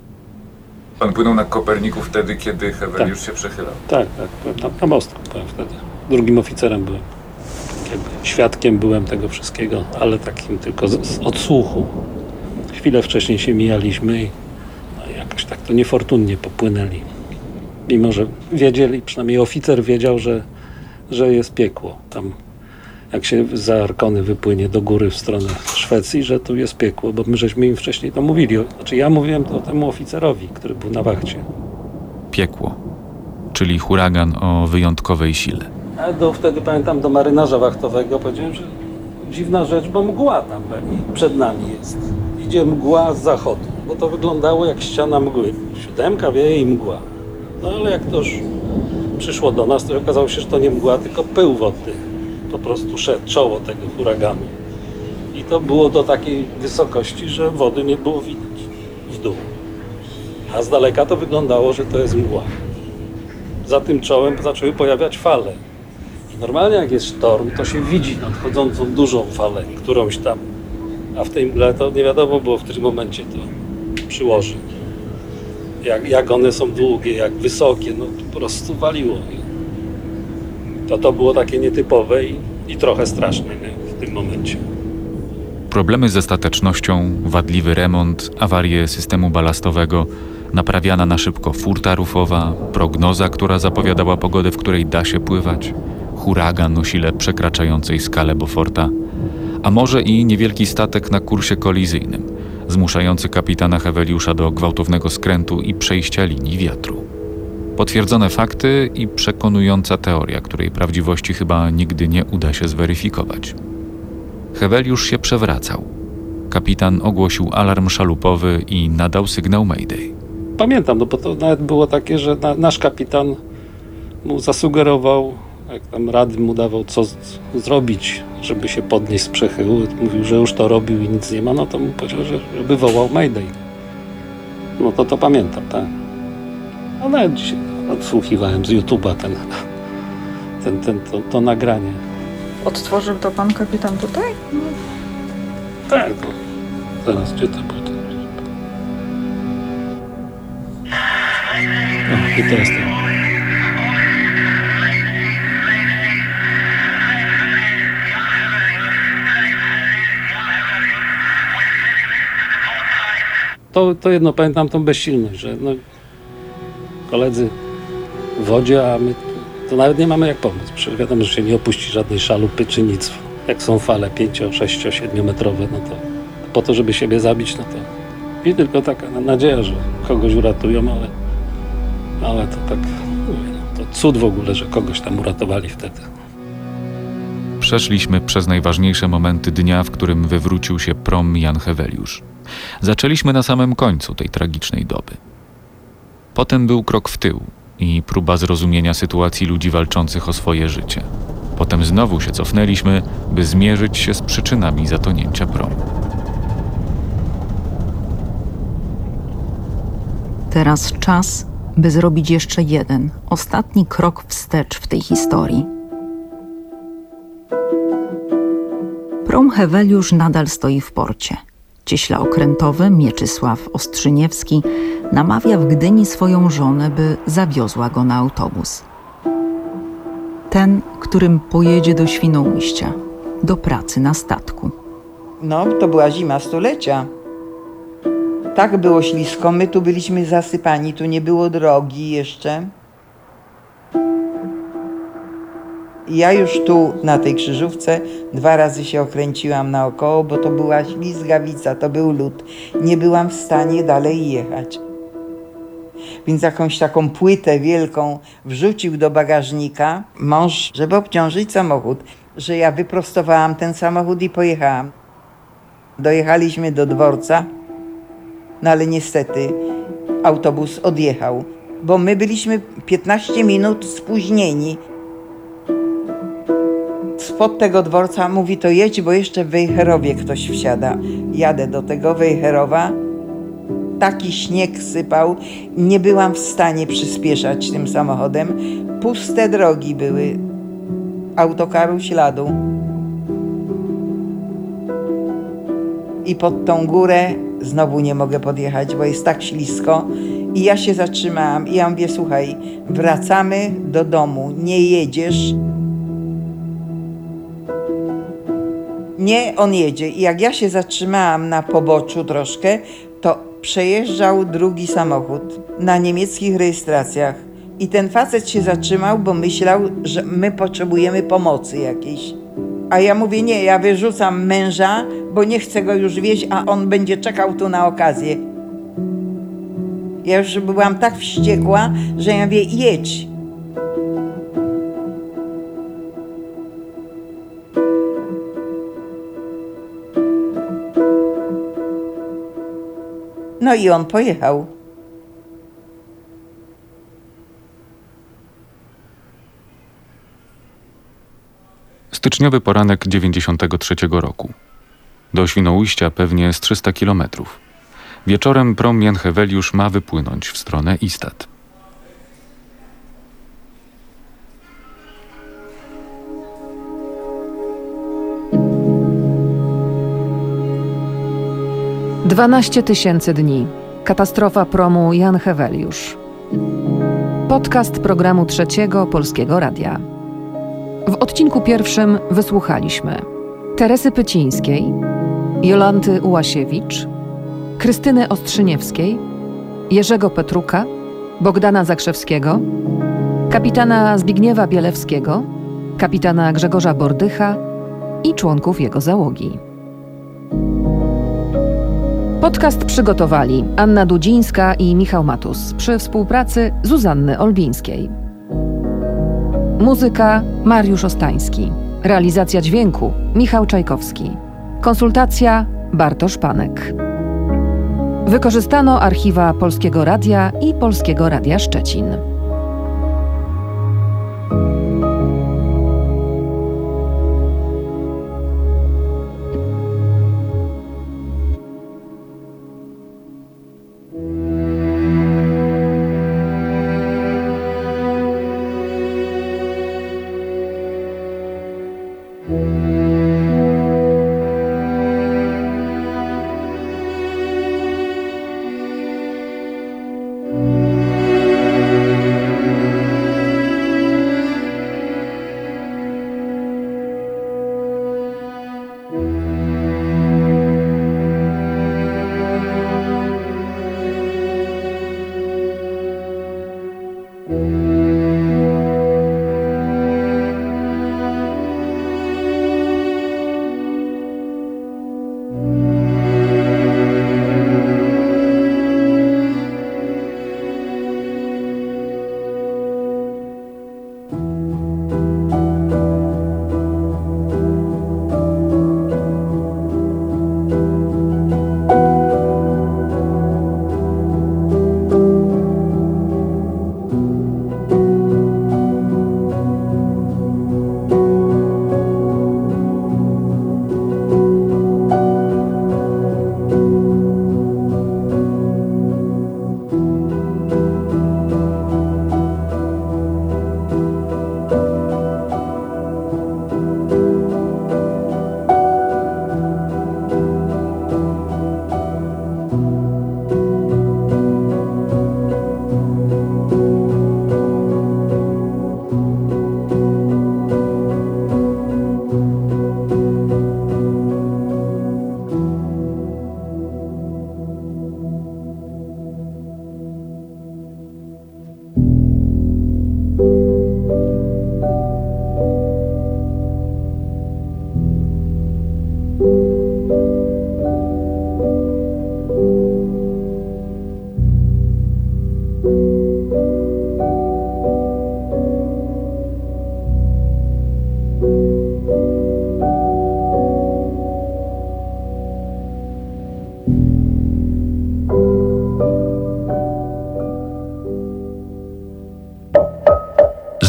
Pan płynął na Koperniku wtedy, kiedy Heweliusz Tak. się przechylał. Tak, tak, byłem na, na mostku byłem wtedy. Drugim oficerem byłem. Jakby świadkiem byłem tego wszystkiego, ale takim tylko z, z odsłuchu. Chwilę wcześniej się mijaliśmy i no, jakoś tak to niefortunnie popłynęli. Mimo że wiedzieli, przynajmniej oficer wiedział, że, że jest piekło. Tam jak się za Arkony wypłynie do góry w stronę Szwecji, że tu jest piekło, bo my żeśmy im wcześniej to mówili. Znaczy ja mówiłem to temu oficerowi, który był na wachcie. Piekło, czyli huragan o wyjątkowej sile. A do, wtedy pamiętam do marynarza wachtowego powiedziałem, że dziwna rzecz, bo mgła tam przed nami jest. Idzie mgła z zachodu, bo to wyglądało jak ściana mgły. Siódemka wieje i mgła. No ale jak to już przyszło do nas, to okazało się, że to nie mgła, tylko pył wodny. Po prostu szedł czoło tego huraganu. I to było do takiej wysokości, że wody nie było widać w dół. A z daleka to wyglądało, że to jest mgła. Za tym czołem zaczęły pojawiać fale. I normalnie jak jest sztorm, to się widzi nadchodzącą dużą falę, którąś tam. A w tej mgle to nie wiadomo było w którym momencie to przyłoży. Jak, jak one są długie, jak wysokie, no po prostu waliło. To to było takie nietypowe i, i trochę straszne, nie? W tym momencie. Problemy ze statecznością, wadliwy remont, awarie systemu balastowego, naprawiana na szybko furta rufowa, prognoza, która zapowiadała pogodę, w której da się pływać, huragan o sile przekraczającej skalę Beauforta, a może i niewielki statek na kursie kolizyjnym, zmuszający kapitana Heweliusza do gwałtownego skrętu i przejścia linii wiatru. Potwierdzone fakty i przekonująca teoria, której prawdziwości chyba nigdy nie uda się zweryfikować. Heweliusz się przewracał. Kapitan ogłosił alarm szalupowy i nadał sygnał Mayday. Pamiętam, no bo to nawet było takie, że na, nasz kapitan mu zasugerował, jak tam rady mu dawał, co z, zrobić, żeby się podnieść z przechyłu. Mówił, że już to robił i nic nie ma, no to mu powiedział, że, żeby wołał Mayday. No to to pamiętam, tak. A nawet dzisiaj odsłuchiwałem z YouTube'a ten, ten, ten, to, to nagranie. Odtworzył to pan kapitan tutaj? No. Tak, to zaraz, gdzie to było? O, i teraz to. To, to jedno pamiętam, tą bezsilność, że no, koledzy w wodzie, a my to nawet nie mamy jak pomóc. Przecież wiadomo, że się nie opuści żadnej szalupy czy nic. Jak są fale pięcio, sześcio, siedmiometrowe, no to po to, żeby siebie zabić, no to i tylko taka nadzieja, że kogoś uratują, ale, ale to tak, mówię, no, to cud w ogóle, że kogoś tam uratowali wtedy. Przeszliśmy przez najważniejsze momenty dnia, w którym wywrócił się prom Jan Heweliusz. Zaczęliśmy na samym końcu tej tragicznej doby. Potem był krok w tył i próba zrozumienia sytuacji ludzi walczących o swoje życie. Potem znowu się cofnęliśmy, by zmierzyć się z przyczynami zatonięcia promu. Teraz czas, by zrobić jeszcze jeden, ostatni krok wstecz w tej historii. Prom Heweliusz nadal stoi w porcie. Cieśla okrętowy Mieczysław Ostrzyniewski namawia w Gdyni swoją żonę, by zawiozła go na autobus. Ten, którym pojedzie do Świnoujścia, do pracy na statku. No, to była zima stulecia. Tak było ślisko, my tu byliśmy zasypani, tu nie było drogi jeszcze. Ja już tu na tej krzyżówce dwa razy się okręciłam naokoło, bo to była ślizgawica, to był lód. Nie byłam w stanie dalej jechać. więc jakąś taką płytę wielką wrzucił do bagażnika mąż, żeby obciążyć samochód, że ja wyprostowałam ten samochód i pojechałam. Dojechaliśmy do dworca, no ale niestety autobus odjechał, bo my byliśmy piętnaście minut spóźnieni. Spod tego dworca mówi, to jedź, bo jeszcze w Wejherowie ktoś wsiada. Jadę do tego Wejherowa. Taki śnieg sypał, nie byłam w stanie przyspieszać tym samochodem. Puste drogi były, autokaru śladu. I pod tą górę znowu nie mogę podjechać, bo jest tak ślisko. I ja się zatrzymałam i ja mówię, słuchaj, wracamy do domu, nie jedziesz. Nie, on jedzie. I jak ja się zatrzymałam na poboczu troszkę, to przejeżdżał drugi samochód na niemieckich rejestracjach. I ten facet się zatrzymał, bo myślał, że my potrzebujemy pomocy jakiejś. A ja mówię, nie, ja wyrzucam męża, bo nie chcę go już wieźć, a on będzie czekał tu na okazję. Ja już byłam tak wściekła, że ja mówię, jedź. No i on pojechał. Styczniowy poranek dziewięćdziesiątego trzeciego roku. Do Świnoujścia pewnie z trzysta kilometrów. Wieczorem prom Jan Heweliusz ma wypłynąć w stronę Istad. dwanaście tysięcy dni. Katastrofa promu Jan Heweliusz. Podcast programu Trzeciego Polskiego Radia. W odcinku pierwszym wysłuchaliśmy Teresy Pycińskiej, Jolanty Ułasiewicz, Krystyny Ostrzyniewskiej, Jerzego Petruka, Bogdana Zakrzewskiego, kapitana Zbigniewa Bielewskiego, kapitana Grzegorza Bordycha i członków jego załogi. Podcast przygotowali Anna Dudzińska i Michał Matus przy współpracy Zuzanny Olbińskiej. Muzyka Mariusz Ostański. Realizacja dźwięku Michał Czajkowski. Konsultacja Bartosz Panek. Wykorzystano archiwa Polskiego Radia i Polskiego Radia Szczecin.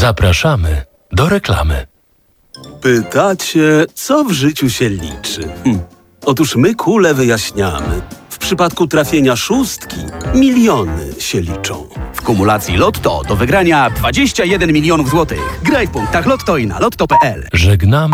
Zapraszamy do reklamy. Pytacie, co w życiu się liczy? Hm. Otóż my kule wyjaśniamy. W przypadku trafienia szóstki miliony się liczą. W kumulacji Lotto do wygrania dwadzieścia jeden milionów złotych. Graj w punktach Lotto i na lotto kropka p l. Żegnamy